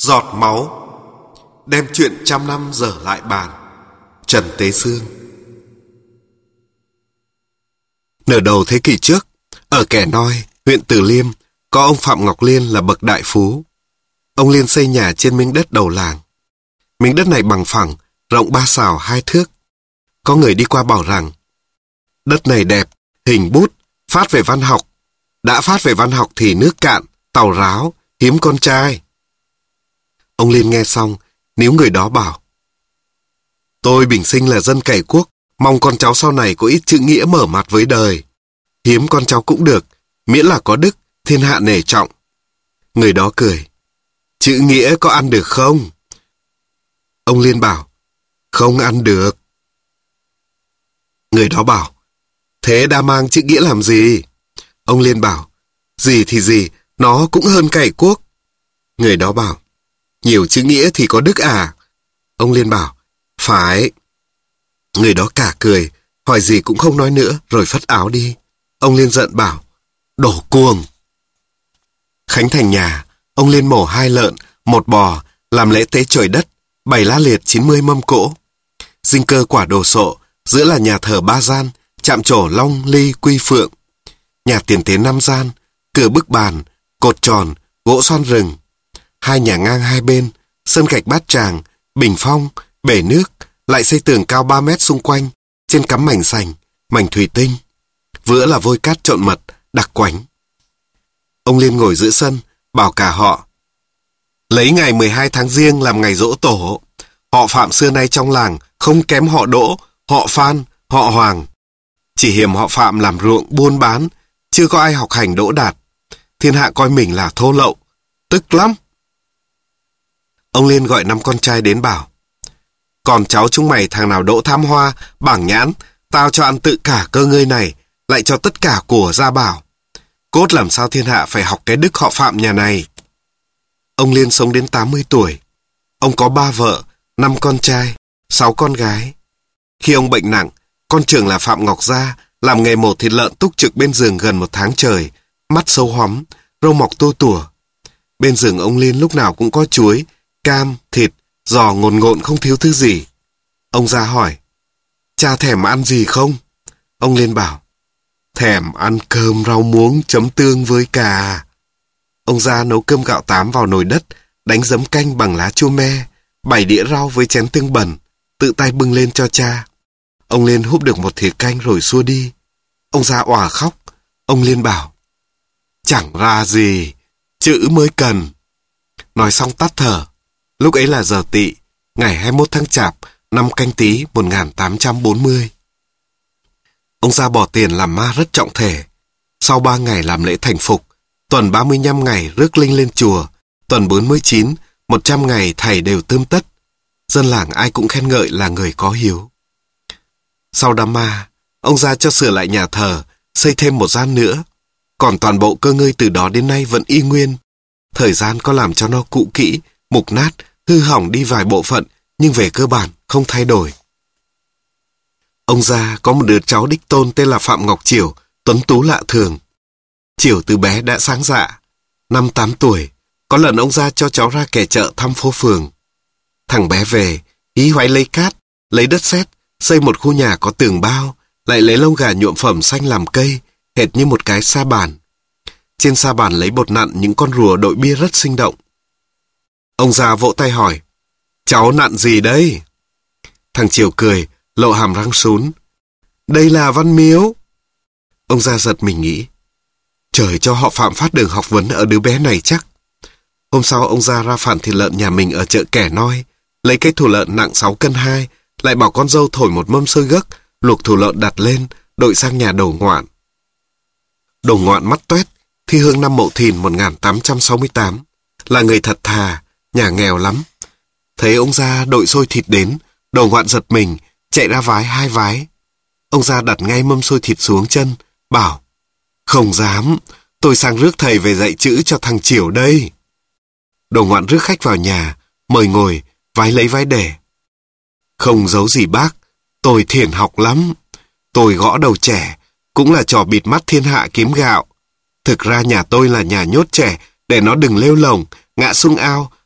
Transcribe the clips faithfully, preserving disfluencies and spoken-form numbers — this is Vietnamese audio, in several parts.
Giọt máu. Đem chuyện trăm năm dở lại bàn. Trần Tế Xương. Nửa đầu thế kỷ trước, ở Kẻ Noi, huyện Từ Liêm, có ông Phạm Ngọc Liên là bậc đại phú. Ông Liên xây nhà trên miếng đất đầu làng. Miếng đất này bằng phẳng, rộng ba sào hai thước. Có người đi qua bảo rằng, đất này đẹp, hình bút, phát về văn học. Đã phát về văn học thì nước cạn, tàu ráo, hiếm con trai. Ông Liên nghe xong, níu người đó bảo, tôi bình sinh là dân cày cuốc, mong con cháu sau này có ít chữ nghĩa mở mặt với đời. Hiếm con cháu cũng được, miễn là có đức, thiên hạ nể trọng. Người đó cười, chữ nghĩa có ăn được không? Ông Liên bảo, không ăn được. Người đó bảo, thế đã mang chữ nghĩa làm gì? Ông Liên bảo, gì thì gì, nó cũng hơn cày cuốc. Người đó bảo, nhiều chữ nghĩa thì có đức à? Ông Liên bảo, phải. Người đó cả cười, hỏi gì cũng không nói nữa, rồi phất áo đi. Ông Liên giận bảo, đổ cuồng. Khánh thành nhà, ông Liên mổ hai lợn, một bò, làm lễ tế trời đất, bày la liệt chín mươi mâm cỗ. Dinh cơ quả đồ sộ, giữa là nhà thờ ba gian, chạm trổ long, ly, quy phượng. Nhà tiền tế năm gian, cửa bức bàn, cột tròn, gỗ xoan rừng. Hai nhà ngang hai bên, sân gạch bát tràng, bình phong, bể nước, lại xây tường cao ba mét xung quanh, trên cắm mảnh sành, mảnh thủy tinh. Vữa là vôi cát trộn mật, đặc quánh. Ông Liên ngồi giữa sân, bảo cả họ, lấy ngày mười hai tháng Giêng làm ngày giỗ tổ. Họ Phạm xưa nay trong làng không kém họ Đỗ, họ Phan, họ Hoàng. Chỉ hiềm họ Phạm làm ruộng buôn bán, chưa có ai học hành đỗ đạt. Thiên hạ coi mình là thô lậu, tức lắm. Ông Liên gọi năm con trai đến bảo, còn cháu chúng mày thằng nào đỗ tham hoa, bảng nhãn, tao cho ăn tự cả cơ ngơi này, lại cho tất cả của ra bảo. Cốt làm sao thiên hạ phải học cái đức họ Phạm nhà này. Ông Liên sống đến tám mươi tuổi. Ông có ba vợ, năm con trai, sáu con gái. Khi ông bệnh nặng, con trưởng là Phạm Ngọc Gia, làm nghề mổ thịt lợn túc trực bên giường gần một tháng trời, mắt sâu hoắm, râu mọc tua tủa. Bên giường ông Liên lúc nào cũng có chuối, cam, thịt, giò ngồn ngộn không thiếu thứ gì. Ông Gia hỏi, cha thèm ăn gì không? Ông Liên bảo, thèm ăn cơm rau muống chấm tương với cà. Ông Gia nấu cơm gạo tám vào nồi đất, đánh giấm canh bằng lá chua me, bày đĩa rau với chén tương bẩn, tự tay bưng lên cho cha. Ông Liên húp được một thìa canh rồi xua đi. Ông Gia òa khóc. Ông Liên bảo, chẳng ra gì, chữ mới cần. Nói xong tắt thở. Lúc ấy là giờ tỵ, ngày hai mươi mốt tháng Chạp, năm Canh Tý một nghìn tám trăm bốn mươi. Ông Gia bỏ tiền làm ma rất trọng thể. Sau ba ngày làm lễ thành phục, tuần ba mươi lăm ngày rước linh lên chùa, tuần bốn mươi chín, một trăm ngày thầy đều tươm tất. Dân làng ai cũng khen ngợi là người có hiếu. Sau đám ma, ông Gia cho sửa lại nhà thờ, xây thêm một gian nữa. Còn toàn bộ cơ ngơi từ đó đến nay vẫn y nguyên. Thời gian có làm cho nó cũ kỹ, mục nát, hư hỏng đi vài bộ phận, nhưng về cơ bản không thay đổi. Ông Gia có một đứa cháu đích tôn tên là Phạm Ngọc Chiểu, tuấn tú lạ thường. Chiểu từ bé đã sáng dạ. Năm tám tuổi, có lần ông Gia cho cháu ra kẻ chợ thăm phố phường. Thằng bé về, hí hoáy lấy cát, lấy đất sét, xây một khu nhà có tường bao, lại lấy lông gà nhuộm phẩm xanh làm cây, hệt như một cái sa bàn. Trên sa bàn lấy bột nặn những con rùa đội bia rất sinh động. Ông Gia vỗ tay hỏi, cháu nặn gì đây? Thằng Chiều cười, lộ hàm răng sún. Đây là văn miếu. Ông Gia giật mình nghĩ, trời cho họ Phạm phát đường học vấn ở đứa bé này chắc. Hôm sau ông Gia ra phản thịt lợn nhà mình ở chợ Kẻ Noi, lấy cái thù lợn nặng sáu cân hai, lại bảo con dâu thổi một mâm xôi gấc, luộc thù lợn đặt lên, đội sang nhà Đầu Ngoạn. Đầu Ngoạn mắt toét, thi hương năm Mậu Thìn một nghìn tám trăm sáu mươi tám, là người thật thà, nhà nghèo lắm. Thấy ông Gia đội xôi thịt đến, Đầu Ngoạn giật mình, chạy ra vái hai vái. Ông Gia đặt ngay mâm xôi thịt xuống chân, bảo, không dám, tôi sang rước thầy về dạy chữ cho thằng Chiểu đây. Đầu Ngoạn rước khách vào nhà, mời ngồi, vái lấy vái để. Không giấu gì bác, tôi thiển học lắm. Tôi gõ đầu trẻ, cũng là trò bịt mắt thiên hạ kiếm gạo. Thực ra nhà tôi là nhà nhốt trẻ, để nó đừng lêu lồng, ngã sung ao,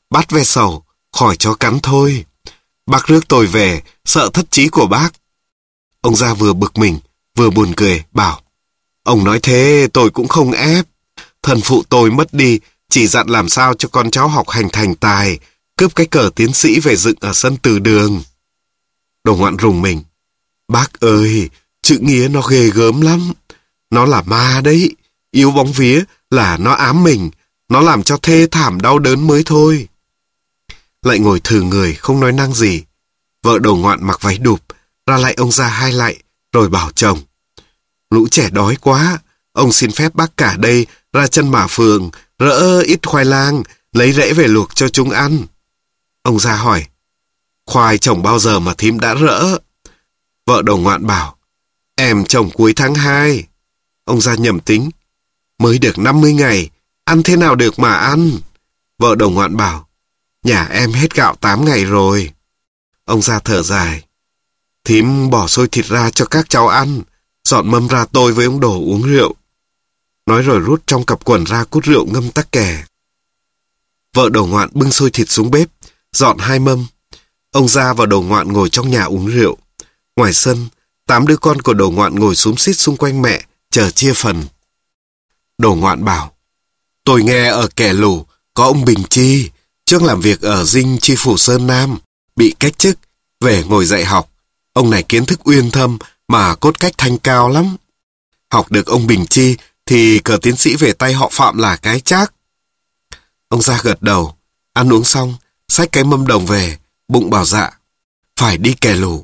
bắt ve sầu, khỏi cho cắn thôi. Bác rước tôi về, sợ thất trí của bác. Ông già vừa bực mình, vừa buồn cười, bảo, ông nói thế tôi cũng không ép. Thần phụ tôi mất đi, chỉ dặn làm sao cho con cháu học hành thành tài, cướp cái cờ tiến sĩ về dựng ở sân từ đường. Đồ Ngoạn rùng mình. Bác ơi, chữ nghĩa nó ghê gớm lắm. Nó là ma đấy, yếu bóng vía là nó ám mình, nó làm cho thê thảm đau đớn mới thôi. Lại ngồi thừ người, không nói năng gì. Vợ Đồ Ngoạn mặc váy đụp, ra lại ông già hai lại, rồi bảo chồng. Lũ trẻ đói quá, ông xin phép bác cả đây ra chân Mả Phường, rỡ ít khoai lang, lấy rễ về luộc cho chúng ăn. Ông già hỏi, khoai trồng bao giờ mà thím đã rỡ? Vợ Đồ Ngoạn bảo, em trồng cuối tháng hai. Ông già nhẩm tính, mới được năm mươi ngày, ăn thế nào được mà ăn? Vợ Đồ Ngoạn bảo, nhà em hết gạo tám ngày rồi. Ông già thở dài, thím bỏ xôi thịt ra cho các cháu ăn, dọn mâm ra tôi với ông Đồ uống rượu. Nói rồi rút trong cặp quần ra cút rượu ngâm tắc kè. Vợ Đồ Ngoạn bưng xôi thịt xuống bếp, dọn hai mâm. Ông già và Đồ Ngoạn ngồi trong nhà uống rượu. Ngoài sân, tám đứa con của Đồ Ngoạn ngồi xúm xít xung quanh mẹ, chờ chia phần. Đồ Ngoạn bảo, tôi nghe ở Kẻ Lù có ông Bình Chi, trước làm việc ở dinh chi phủ Sơn Nam, bị cách chức, về ngồi dạy học. Ông này kiến thức uyên thâm mà cốt cách thanh cao lắm. Học được ông Bình Chi thì cờ tiến sĩ về tay họ Phạm là cái chắc. Ông già gật đầu, ăn uống xong, xách cái mâm đồng về, bụng bảo dạ, phải đi Kẻ Lù.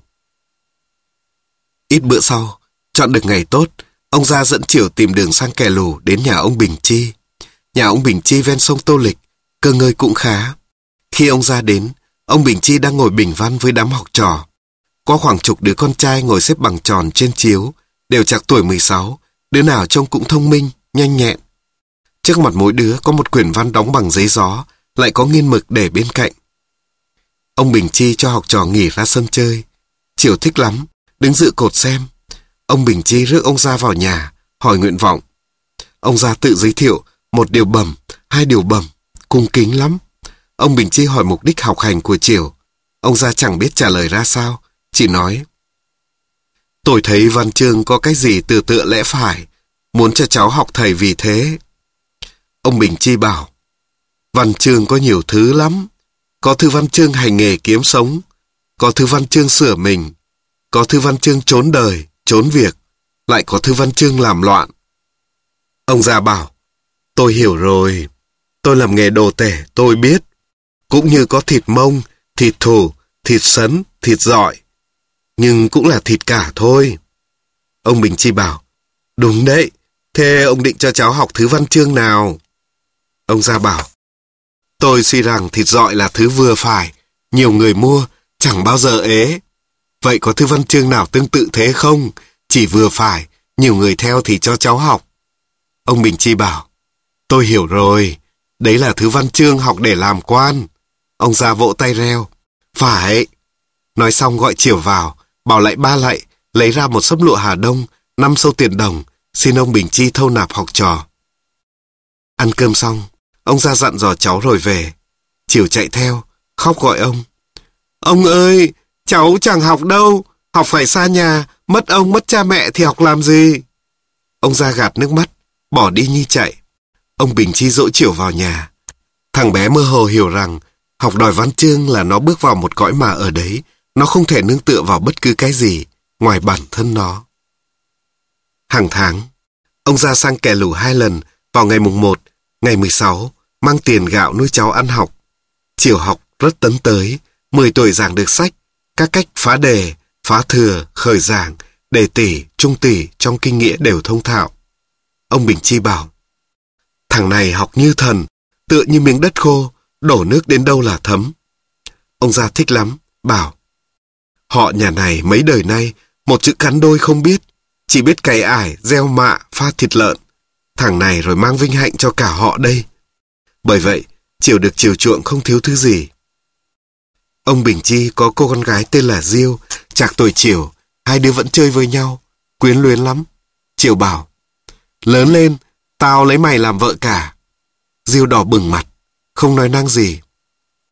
Ít bữa sau, chọn được ngày tốt, ông già dẫn Chiểu tìm đường sang Kẻ Lù đến nhà ông Bình Chi. Nhà ông Bình Chi ven sông Tô Lịch, cơ ngơi cũng khá. Khi ông già đến, ông Bình Chi đang ngồi bình văn với đám học trò. Có khoảng chục đứa con trai ngồi xếp bằng tròn trên chiếu, đều chạc tuổi mười sáu, đứa nào trông cũng thông minh, nhanh nhẹn. Trước mặt mỗi đứa có một quyển văn đóng bằng giấy gió, lại có nghiên mực để bên cạnh. Ông Bình Chi cho học trò nghỉ ra sân chơi. Chiểu thích lắm, đứng dự cột xem. Ông Bình Chi rước ông già vào nhà, hỏi nguyện vọng. Ông già tự giới thiệu, một điều bẩm, hai điều bẩm, cung kính lắm. Ông Bình Chi hỏi mục đích học hành của Chiểu. Ông già chẳng biết trả lời ra sao, chỉ nói, tôi thấy văn chương có cái gì từ tựa lẽ phải, muốn cho cháu học thầy vì thế. Ông Bình Chi bảo, văn chương có nhiều thứ lắm. Có thư văn chương hành nghề kiếm sống, có thư văn chương sửa mình, có thư văn chương trốn đời, trốn việc, lại có thư văn chương làm loạn. Ông già bảo, tôi hiểu rồi, tôi làm nghề đồ tể, tôi biết. Cũng như có thịt mông, thịt thủ, thịt sấn, thịt dọi, nhưng cũng là thịt cả thôi. Ông Bình Chi bảo, đúng đấy, thế ông định cho cháu học thứ văn chương nào? Ông già bảo, tôi suy rằng thịt dọi là thứ vừa phải, nhiều người mua, chẳng bao giờ ế. Vậy có thư văn chương nào tương tự thế không? Chỉ vừa phải, nhiều người theo thì cho cháu học. Ông Bình Chi bảo, tôi hiểu rồi, đấy là thứ văn chương học để làm quan. Ông già vỗ tay reo, phải. Nói xong gọi Chiểu vào, bảo lại ba lạy, lấy ra một xấp lụa Hà Đông, năm sâu tiền đồng, xin ông Bình Chi thâu nạp học trò. Ăn cơm xong, ông già dặn dò cháu rồi về. Chiểu chạy theo, khóc gọi ông. Ông ơi, cháu chẳng học đâu, học phải xa nhà, mất ông mất cha mẹ thì học làm gì? Ông già gạt nước mắt, bỏ đi như chạy. Ông Bình Chi dỗ Chiểu vào nhà. Thằng bé mơ hồ hiểu rằng học đòi văn chương là nó bước vào một cõi mà ở đấy nó không thể nương tựa vào bất cứ cái gì ngoài bản thân nó. Hàng tháng, ông ra sang Kẻ Lù hai lần, vào ngày mùng một, ngày mười sáu, mang tiền gạo nuôi cháu ăn học. Chiều học rất tấn tới, mười tuổi giảng được sách, các cách phá đề, phá thừa, khởi giảng, đề tỷ, trung tỷ trong kinh nghĩa đều thông thạo. Ông Bình Chi bảo, thằng này học như thần, tựa như miếng đất khô, đổ nước đến đâu là thấm. Ông già thích lắm, bảo, họ nhà này mấy đời nay, một chữ cắn đôi không biết, chỉ biết cày ải, gieo mạ, pha thịt lợn. Thằng này rồi mang vinh hạnh cho cả họ đây. Bởi vậy, Chiểu được chiều chuộng không thiếu thứ gì. Ông Bình Chi có cô con gái tên là Diêu, chạc tuổi Chiểu, hai đứa vẫn chơi với nhau, quyến luyến lắm. Chiểu bảo, lớn lên, tao lấy mày làm vợ cả. Diêu đỏ bừng mặt, không nói năng gì.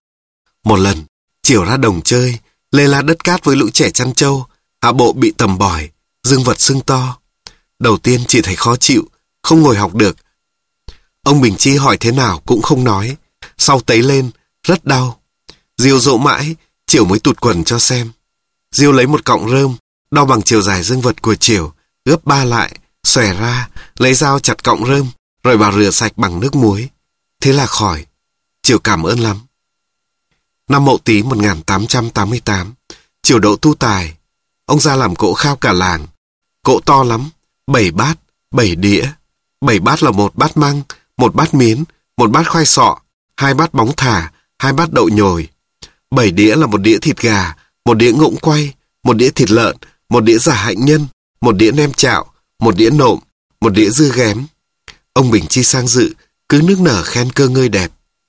Một lần, Chiểu ra đồng chơi, lê la đất cát với lũ trẻ chăn trâu, hạ bộ bị tầm bỏi, dương vật sưng to. Đầu tiên chị thấy khó chịu, không ngồi học được. Ông Bình Chi hỏi thế nào cũng không nói, sau tấy lên, rất đau. Diêu dỗ mãi, Chiểu mới tụt quần cho xem. Diêu lấy một cọng rơm, đo bằng chiều dài dương vật của Chiểu, gấp ba lại, xòe ra, lấy dao chặt cọng rơm, rồi bảo rửa sạch bằng nước muối. Thế là khỏi. Chiểu cảm ơn lắm. Năm Mậu Tý một nghìn tám trăm tám mươi tám, Chiểu đậu tu tài. Ông ra làm cỗ khao cả làng. Cỗ to lắm, bảy bát, bảy đĩa. Bảy bát là một bát măng, một bát miến, một bát khoai sọ, hai bát bóng thả, hai bát đậu nhồi. Bảy đĩa là một đĩa thịt gà, một đĩa ngỗng quay, một đĩa thịt lợn, một đĩa giả hạnh nhân, một đĩa nem chạo, một đĩa nộm, một đĩa dưa ghém. Ông Bình Chi sang dự, cứ nức nở khen cơ ngơi đẹp.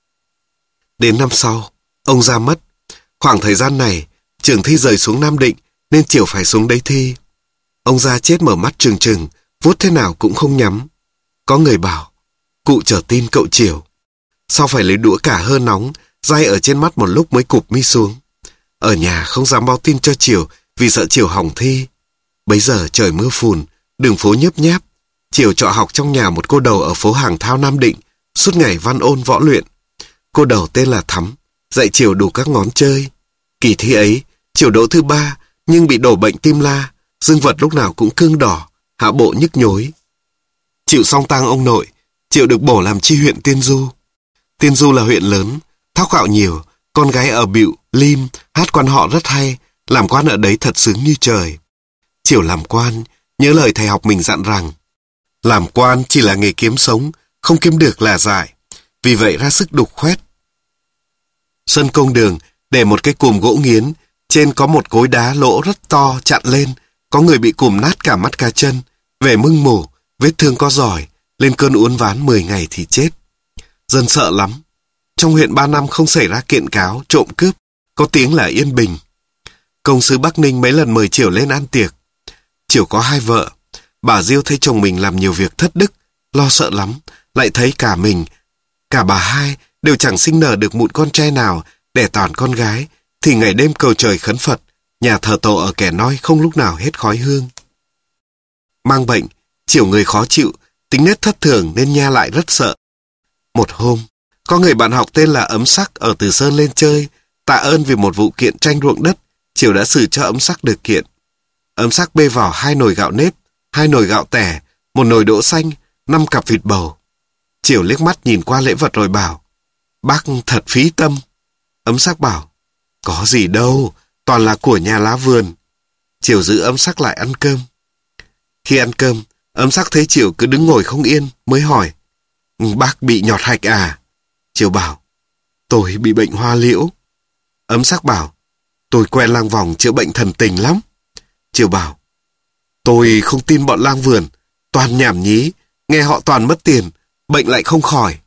Đến năm sau, ông ra mất. Khoảng thời gian này, trường thi rời xuống Nam Định, nên Chiểu phải xuống đấy thi. Ông ra chết mở mắt trừng trừng, vuốt thế nào cũng không nhắm. Có người bảo, cụ chờ tin cậu Chiểu. Sau phải lấy đũa cả hơ nóng, day ở trên mắt một lúc mới cụp mi xuống. Ở nhà không dám báo tin cho Chiểu vì sợ Chiểu hỏng thi. Bấy giờ trời mưa phùn, đường phố nhớp nháp. Chiểu trọ học trong nhà một cô đầu ở phố Hàng Thao Nam Định, suốt ngày văn ôn võ luyện. Cô đầu tên là Thắm, dạy Chiểu đủ các ngón chơi. Kỳ thi ấy, Chiểu đỗ thứ ba, nhưng bị đổ bệnh tim la, dương vật lúc nào cũng cương đỏ, hạ bộ nhức nhối. Chịu xong tang ông nội, Chiểu được bổ làm chi huyện Tiên Du. Tiên Du là huyện lớn, thóc gạo nhiều, con gái ở Bịu, Lim, hát quan họ rất hay, làm quan ở đấy thật sướng như trời. Chiểu làm quan, nhớ lời thầy học mình dặn rằng, làm quan chỉ là nghề kiếm sống, không kiếm được là dại, vì vậy ra sức đục khoét. Sân công đường để một cái cùm gỗ nghiến, trên có một cối đá lỗ rất to chặn lên, có người bị cùm nát cả mắt cả chân, về mưng mủ, vết thương có giỏi, lên cơn uốn ván mười ngày thì chết. Dân sợ lắm. Trong huyện ba năm không xảy ra kiện cáo, trộm cướp, có tiếng là yên bình. Công sứ Bắc Ninh mấy lần mời Chiểu lên ăn tiệc. Chiểu có hai vợ, bà Diêu thấy chồng mình làm nhiều việc thất đức, lo sợ lắm, lại thấy cả mình, cả bà hai đều chẳng sinh nở được mụn con trai nào, đẻ toàn con gái, thì ngày đêm cầu trời khấn Phật, nhà thờ tổ ở Kẻ Noi không lúc nào hết khói hương. Mang bệnh, Chiểu người khó chịu, tính nết thất thường nên nha lại rất sợ. Một hôm, có người bạn học tên là Ấm Sắc ở Từ Sơn lên chơi, tạ ơn vì một vụ kiện tranh ruộng đất, Chiểu đã xử cho Ấm Sắc được kiện. Ấm Sắc bê vào hai nồi gạo nếp, hai nồi gạo tẻ, một nồi đỗ xanh, năm cặp vịt bầu. Chiểu liếc mắt nhìn qua lễ vật rồi bảo, bác thật phí tâm. Ấm Sắc bảo, có gì đâu, toàn là của nhà lá vườn. Chiểu giữ Ấm Sắc lại ăn cơm. Khi ăn cơm, Ấm Sắc thấy Chiểu cứ đứng ngồi không yên, mới hỏi, bác bị nhọt hạch à? Chiểu bảo, tôi bị bệnh hoa liễu. Ấm Sắc bảo, tôi quen lang vòng chữa bệnh thần tình lắm. Chiểu bảo, tôi không tin bọn lang vườn, toàn nhảm nhí, nghe họ toàn mất tiền, bệnh lại không khỏi.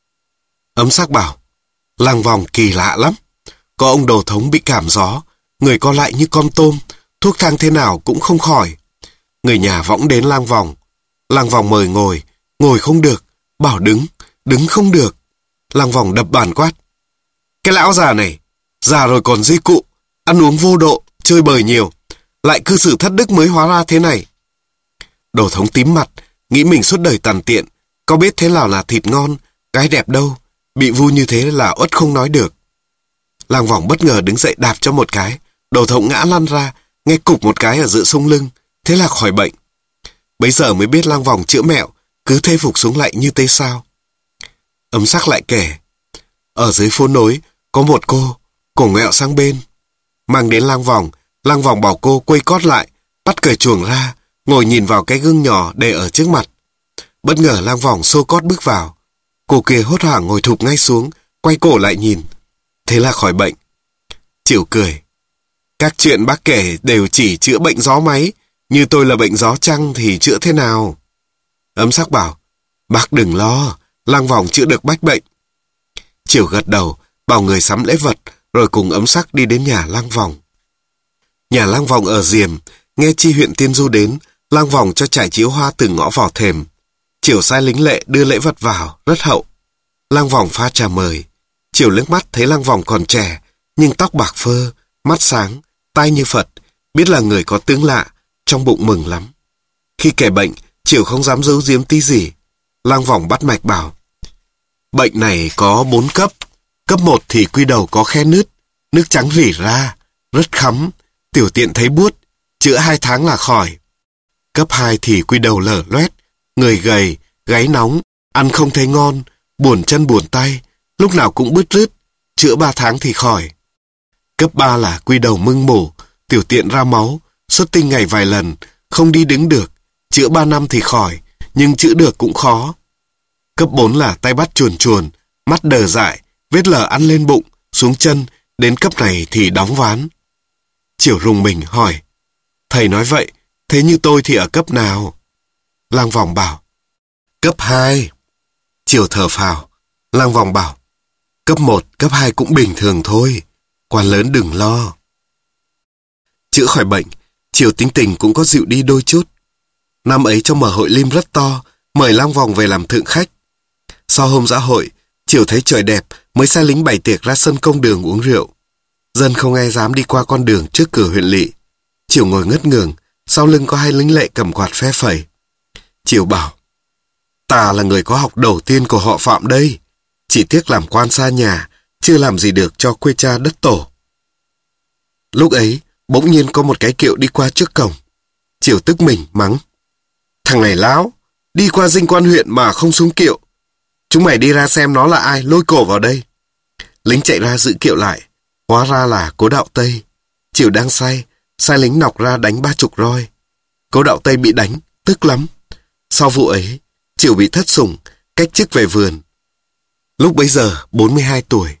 Ấm Sắc bảo, lang vòng kỳ lạ lắm. Có ông đầu thống bị cảm gió, người co lại như con tôm, thuốc thang thế nào cũng không khỏi. Người nhà võng đến lang vòng. Lang vòng mời ngồi, ngồi không được, bảo đứng, đứng không được. Lang vòng đập bàn quát, cái lão già này, già rồi còn dây cụ, ăn uống vô độ, chơi bời nhiều, lại cư xử thất đức mới hóa ra thế này. Đầu thống tím mặt, nghĩ mình suốt đời tàn tiện, có biết thế nào là thịt ngon, gái đẹp đâu, bị vu như thế là uất không nói được. Lang vòng bất ngờ đứng dậy đạp cho một cái, đầu thống ngã lăn ra, nghe cục một cái ở giữa sung lưng, thế là khỏi bệnh. Bấy giờ mới biết lang vòng chữa mẹo, cứ thê phục xuống lại như tê sao. Ấm Sắc lại kể, ở dưới phố nối có một cô, cổ ngẹo sang bên. Mang đến lang vòng, lang vòng bảo cô quây cót lại, bắt cởi chuồng ra, ngồi nhìn vào cái gương nhỏ để ở trước mặt. Bất ngờ lang vòng xô cót bước vào. Cô kia hốt hoảng ngồi thụp ngay xuống, quay cổ lại nhìn. Thế là khỏi bệnh. Chiểu cười, các chuyện bác kể đều chỉ chữa bệnh gió máy, như tôi là bệnh gió trăng thì chữa thế nào? Ấm Sắc bảo, bác đừng lo, lang vòng chữa được bách bệnh. Chiểu gật đầu, bảo người sắm lễ vật, rồi cùng Ấm Sắc đi đến nhà lang vòng. Nhà lang vòng ở Diềm, nghe chi huyện Tiên Du đến, lang vòng cho trải chiếu hoa từ ngõ vào thềm. Chiểu sai lính lệ đưa lễ vật vào, rất hậu. Lang vòng pha trà mời. Chiểu liếc mắt thấy lang vòng còn trẻ, nhưng tóc bạc phơ, mắt sáng, tai như Phật, biết là người có tướng lạ, trong bụng mừng lắm. Khi kể bệnh, Chiểu không dám giấu giếm tí gì. Lang Vòng bắt mạch bảo, bệnh này có bốn cấp. Cấp một thì quy đầu có khe nứt, nước trắng rỉ ra, rất khắm, tiểu tiện thấy buốt, chữa hai tháng là khỏi. Cấp hai thì quy đầu lở loét, người gầy, gáy nóng, ăn không thấy ngon, buồn chân buồn tay, lúc nào cũng bứt rứt, chữa ba tháng thì khỏi. Cấp ba là quy đầu mưng mủ, tiểu tiện ra máu, xuất tinh ngày vài lần, không đi đứng được, chữa ba năm thì khỏi, nhưng chữa được cũng khó. Cấp bốn là tay bắt chuồn chuồn, mắt đờ dại, vết lở ăn lên bụng, xuống chân, đến cấp này thì đóng ván. Chiểu rùng mình hỏi, thầy nói vậy, thế như tôi thì ở cấp nào? Lang Vòng bảo, cấp hai. Chiểu thở phào. Lang Vòng bảo, cấp một, cấp hai cũng bình thường thôi, quan lớn đừng lo. Chữa khỏi bệnh, Chiểu tính tình cũng có dịu đi đôi chút. Năm ấy trong mở hội lim rất to, mời Lang Vòng về làm thượng khách. Sau hôm dã hội, Chiểu thấy trời đẹp mới sai lính bày tiệc ra sân công đường uống rượu. Dân không ai dám đi qua con đường trước cửa huyện lỵ. Chiểu ngồi ngất ngường, sau lưng có hai lính lệ cầm quạt phe phẩy. Chiểu bảo, ta là người có học đầu tiên của họ Phạm đây, chỉ tiếc làm quan xa nhà, chưa làm gì được cho quê cha đất tổ. Lúc ấy, bỗng nhiên có một cái kiệu đi qua trước cổng. Chiểu tức mình mắng, thằng này láo, đi qua dinh quan huyện mà không xuống kiệu. Chúng mày đi ra xem nó là ai, lôi cổ vào đây. Lính chạy ra giữ kiệu lại, hóa ra là Cố Đạo Tây. Chiểu đang say, sai lính nọc ra đánh ba chục roi. Cố Đạo Tây bị đánh, tức lắm. Sau vụ ấy, Chiểu bị thất sủng, cách chức về vườn. Lúc bấy giờ, bốn mươi hai tuổi.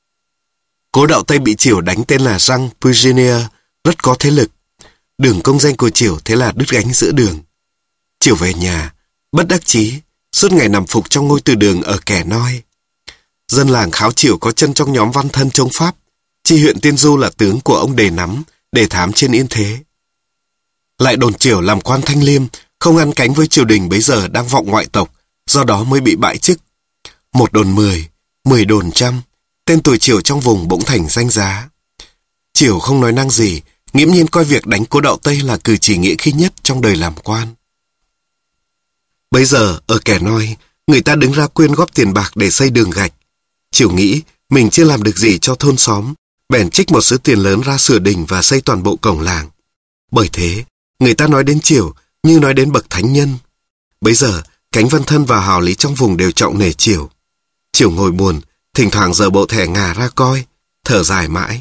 Cố Đạo Tây bị Chiểu đánh tên là Jean Puiginier, rất có thế lực. Đường công danh của Chiểu thế là đứt gánh giữa đường. Chiểu về nhà, bất đắc chí, suốt ngày nằm phục trong ngôi từ đường ở Kẻ Noi. Dân làng kháo Chiểu có chân trong nhóm văn thân chống Pháp, chi huyện Tiên Du là tướng của ông Đề Nắm, Đề Thám trên Yên Thế. Lại đồn Chiểu làm quan thanh liêm, không ăn cánh với triều đình bấy giờ đang vọng ngoại tộc, do đó mới bị bãi chức. Một đồn mười, mười đồn trăm, tên tuổi Chiểu trong vùng bỗng thành danh giá. Chiểu không nói năng gì, nghiễm nhiên coi việc đánh Cố Đạo Tây là cử chỉ nghĩa khí nhất trong đời làm quan. Bấy giờ, ở Kẻ Noi, người ta đứng ra quyên góp tiền bạc để xây đường gạch. Chiểu nghĩ mình chưa làm được gì cho thôn xóm, bèn trích một số tiền lớn ra sửa đình và xây toàn bộ cổng làng. Bởi thế, người ta nói đến Chiểu như nói đến bậc thánh nhân. Bấy giờ, cánh văn thân và hào lý trong vùng đều trọng nể Chiểu. Chiểu ngồi buồn, thỉnh thoảng giở bộ thẻ ngà ra coi, thở dài mãi.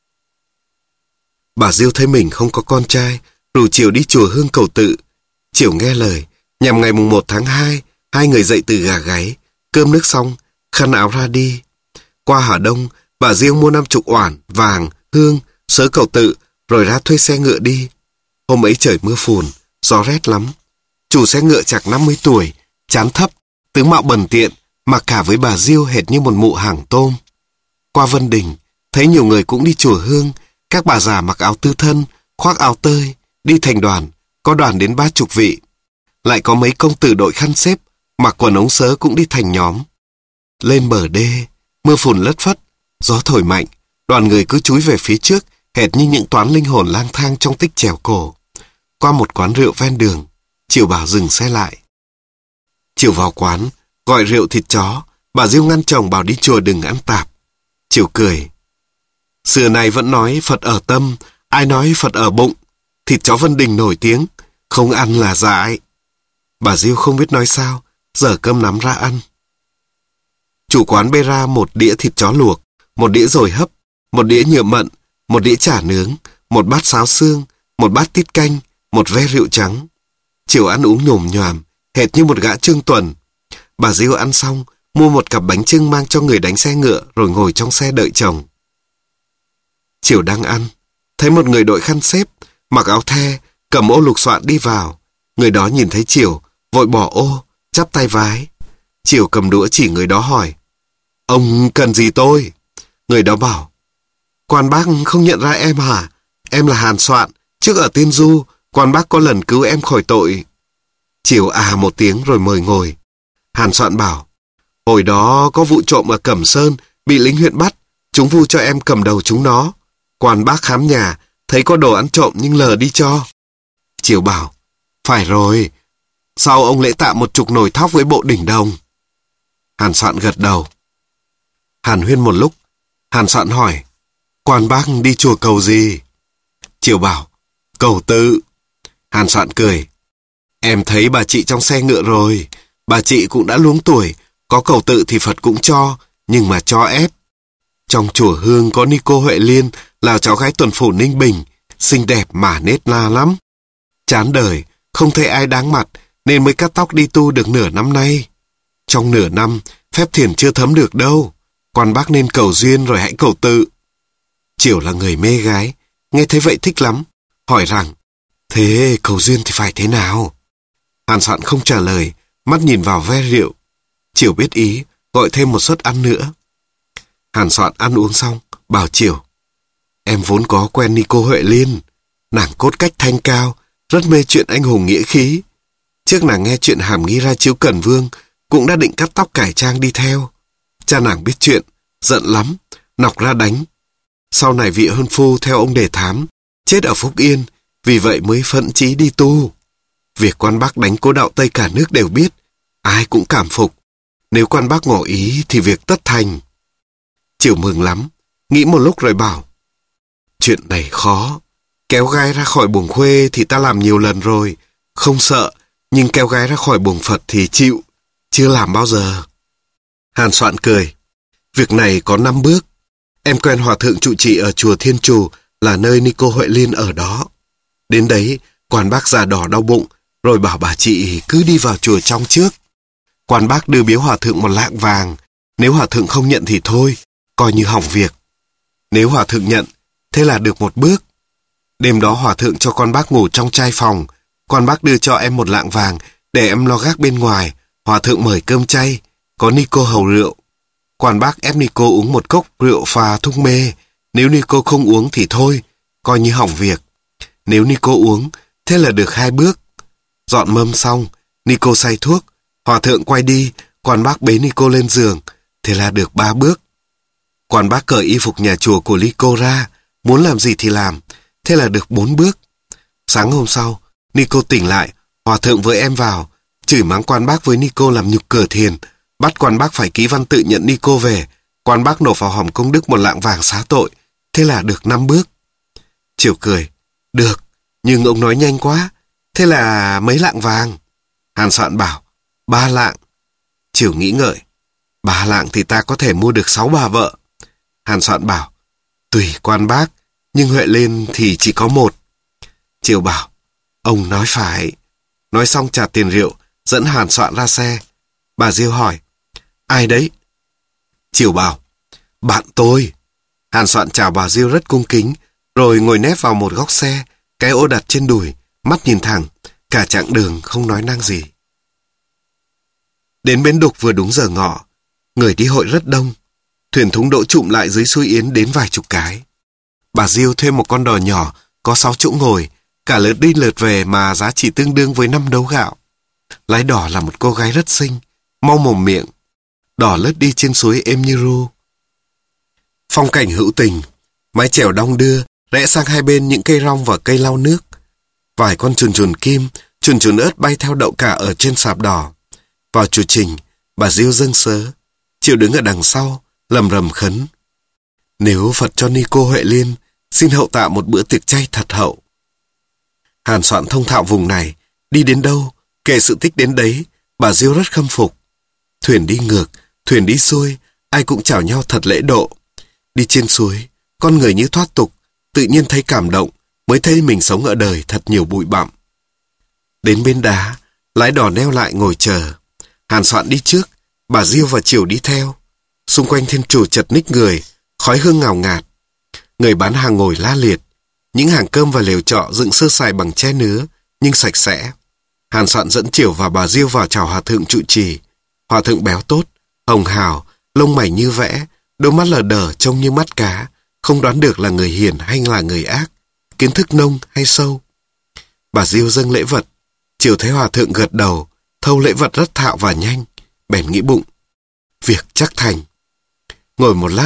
Bà Diêu thấy mình không có con trai, rủ Chiểu đi chùa Hương cầu tự. Chiểu nghe lời, nhằm ngày mùng một tháng hai, hai người dậy từ gà gáy, cơm nước xong, khăn áo ra đi. Qua Hà Đông, bà Diêu mua năm chục oản, vàng, hương, sớ cầu tự, rồi ra thuê xe ngựa đi. Hôm ấy trời mưa phùn, gió rét lắm. Chủ xe ngựa chạc năm mươi tuổi, trán thấp, tướng mạo bần tiện, mặc cả với bà Diêu hệt như một mụ hàng tôm. Qua Vân Đình, thấy nhiều người cũng đi chùa Hương, các bà già mặc áo tư thân, khoác áo tơi, đi thành đoàn, có đoàn đến ba chục vị. Lại có mấy công tử đội khăn xếp, mặc quần ống sớ cũng đi thành nhóm. Lên bờ đê, mưa phùn lất phất, gió thổi mạnh, đoàn người cứ chúi về phía trước, hệt như những toán linh hồn lang thang trong tích trèo cổ. Qua một quán rượu ven đường, Chiểu bảo dừng xe lại. Chiểu vào quán, gọi rượu thịt chó, bà Diêu ngăn chồng bảo đi chùa đừng ăn tạp. Chiểu cười. Xưa này vẫn nói Phật ở tâm, ai nói Phật ở bụng. Thịt chó Vân Đình nổi tiếng, không ăn là dại. Bà Diêu không biết nói sao, dở cơm nắm ra ăn. Chủ quán bê ra một đĩa thịt chó luộc, một đĩa dồi hấp, một đĩa nhựa mận, một đĩa chả nướng, một bát xáo xương, một bát tiết canh, một ve rượu trắng. Chiểu ăn uống nhổm nhoàm, hệt như một gã Trương Tuần. Bà Diêu ăn xong, mua một cặp bánh chưng mang cho người đánh xe ngựa rồi ngồi trong xe đợi chồng. Chiểu đang ăn, thấy một người đội khăn xếp, mặc áo the, cầm ô lục xoạn đi vào. Người đó nhìn thấy Chiểu, vội bỏ ô, chắp tay vái. Chiểu cầm đũa chỉ người đó hỏi, ông cần gì tôi? Người đó bảo, quan bác không nhận ra em hả? Em là Hàn Soạn, trước ở Tiên Du, quan bác có lần cứu em khỏi tội. Chiểu à một tiếng rồi mời ngồi. Hàn Soạn bảo, hồi đó có vụ trộm ở Cẩm Sơn, bị lính huyện bắt, Chúng vu cho em cầm đầu chúng nó. Quan bác khám nhà, thấy có đồ ăn trộm nhưng lờ đi cho. Chiều bảo, phải rồi, sau ông lễ tạ một chục nồi thóc với bộ đỉnh đồng. Hàn Soạn gật đầu. Hàn huyên một lúc, Hàn Soạn hỏi, quan bác đi chùa cầu gì? Chiều bảo, cầu tự. Hàn Soạn cười, em thấy bà chị trong xe ngựa rồi, bà chị cũng đã luống tuổi, có cầu tự thì Phật cũng cho, nhưng mà cho ép. Trong chùa Hương có ni cô Huệ Liên là cháu gái tuần phủ Ninh Bình, xinh đẹp mà nết na lắm. Chán đời, không thấy ai đáng mặt nên mới cắt tóc đi tu được nửa năm nay. Trong nửa năm, phép thiền chưa thấm được đâu. Quan bác nên cầu duyên rồi hãy cầu tự. Chiểu là người mê gái, nghe thấy vậy thích lắm, hỏi rằng, thế cầu duyên thì phải thế nào? Hàn Soạn không trả lời, mắt nhìn vào ve rượu. Chiểu biết ý, gọi thêm một suất ăn nữa. Hàn Soạn ăn uống xong, bảo Chiểu, em vốn có quen ni cô Huệ Liên, nàng cốt cách thanh cao, rất mê chuyện anh hùng nghĩa khí. Trước nàng nghe chuyện Hàm Nghi ra chiếu Cẩn Vương, cũng đã định cắt tóc cải trang đi theo. Cha nàng biết chuyện, giận lắm, nọc ra đánh. Sau này vị hôn phu theo ông Đề Thám, chết ở Phúc Yên, vì vậy mới phẫn chí đi tu. Việc quan bác đánh cố đạo Tây cả nước đều biết, ai cũng cảm phục. Nếu quan bác ngỏ ý thì việc tất thành. Chiểu mừng lắm, nghĩ một lúc rồi bảo, chuyện này khó. Kéo gái ra khỏi buồng khuê thì ta làm nhiều lần rồi, không sợ, nhưng kéo gái ra khỏi buồng Phật thì chịu, chưa làm bao giờ. Hàn Soạn cười, việc này có năm bước. Em quen hòa thượng trụ trì ở chùa Thiên Trù là nơi ni cô Huệ Liên ở đó. Đến đấy, quan bác già đỏ đau bụng, rồi bảo bà chị cứ đi vào chùa trong trước. Quan bác đưa biếu hòa thượng một lạng vàng, nếu hòa thượng không nhận thì thôi, coi như hỏng việc. Nếu hòa thượng nhận, thế là được một bước. Đêm đó hòa thượng cho con bác ngủ trong trai phòng, quan bác đưa cho em một lạng vàng để em lo gác bên ngoài. Hòa thượng mời cơm chay, có ni cô hầu rượu. Quan bác ép ni cô uống một cốc rượu pha thuốc mê. Nếu ni cô không uống thì thôi, coi như hỏng việc. Nếu ni cô uống, thế là được hai bước. Dọn mâm xong, ni cô say thuốc, hòa thượng quay đi, quan bác bế ni cô lên giường, thế là được ba bước. Quan bác cởi y phục nhà chùa của ni cô ra, muốn làm gì thì làm, thế là được bốn bước. Sáng hôm sau, ni cô tỉnh lại, hòa thượng với em vào, chửi mắng quan bác với ni cô làm nhục cửa thiền, bắt quan bác phải ký văn tự nhận ni cô về, quan bác nộp vào hòm công đức một lạng vàng xá tội, thế là được năm bước. Chiểu cười, được, nhưng ông nói nhanh quá, thế là mấy lạng vàng? Hàn Soạn bảo, ba lạng. Chiểu nghĩ ngợi, ba lạng thì ta có thể mua được sáu bà vợ. Hàn Soạn bảo, tùy quan bác, nhưng Huệ Liên thì chỉ có một. Chiểu bảo, ông nói phải. Nói xong trả tiền rượu, dẫn Hàn Soạn ra xe. Bà Diêu hỏi, ai đấy? Chiểu bảo, bạn tôi. Hàn Soạn chào bà Diêu rất cung kính, rồi ngồi nép vào một góc xe, cái ô đặt trên đùi, mắt nhìn thẳng, cả chặng đường không nói năng gì. Đến bến Đục vừa đúng giờ ngọ, người đi hội rất đông. Thuyền thúng đỗ chụm lại dưới suối Yến đến vài chục cái. Bà Diêu thuê một con đò nhỏ, có sáu chỗ ngồi, cả lượt đi lượt về mà giá chỉ tương đương với năm đấu gạo. Lái đò là một cô gái rất xinh, mau mồm miệng. Đò lướt đi trên suối êm như ru. Phong cảnh hữu tình, mái chèo đong đưa, rẽ sang hai bên những cây rong và cây lau nước. Vài con chuồn chuồn kim, chuồn chuồn ớt bay theo đậu cả ở trên sạp đỏ. Vào chùa Trình, bà Diêu dâng sớ, Chiểu đứng ở đằng sau, lầm rầm khấn. Nếu Phật cho ni cô Huệ Liên, xin hậu tạ một bữa tiệc chay thật hậu. Hàn Soạn thông thạo vùng này, đi đến đâu, kể sự tích đến đấy, bà Diêu rất khâm phục. Thuyền đi ngược, thuyền đi xuôi, ai cũng chào nhau thật lễ độ. Đi trên suối, con người như thoát tục, tự nhiên thấy cảm động, mới thấy mình sống ở đời thật nhiều bụi bặm. Đến bên đá, lái đò neo lại ngồi chờ. Hàn Soạn đi trước, bà Diêu và Chiểu đi theo. Xung quanh Thiên Trù chật ních người, khói hương ngào ngạt. Người bán hàng ngồi la liệt. Những hàng cơm và lều trọ dựng sơ sài bằng tre nứa, nhưng sạch sẽ. Hàn Soạn dẫn Chiểu và bà Diêu vào chào hòa thượng trụ trì. Hòa thượng béo tốt, hồng hào, lông mày như vẽ, đôi mắt lờ đờ trông như mắt cá, không đoán được là người hiền hay là người ác, kiến thức nông hay sâu. Bà Diêu dâng lễ vật, Chiểu thấy hòa thượng gật đầu, thâu lễ vật rất thạo và nhanh, bèn nghĩ bụng, việc chắc thành. Ngồi một lát,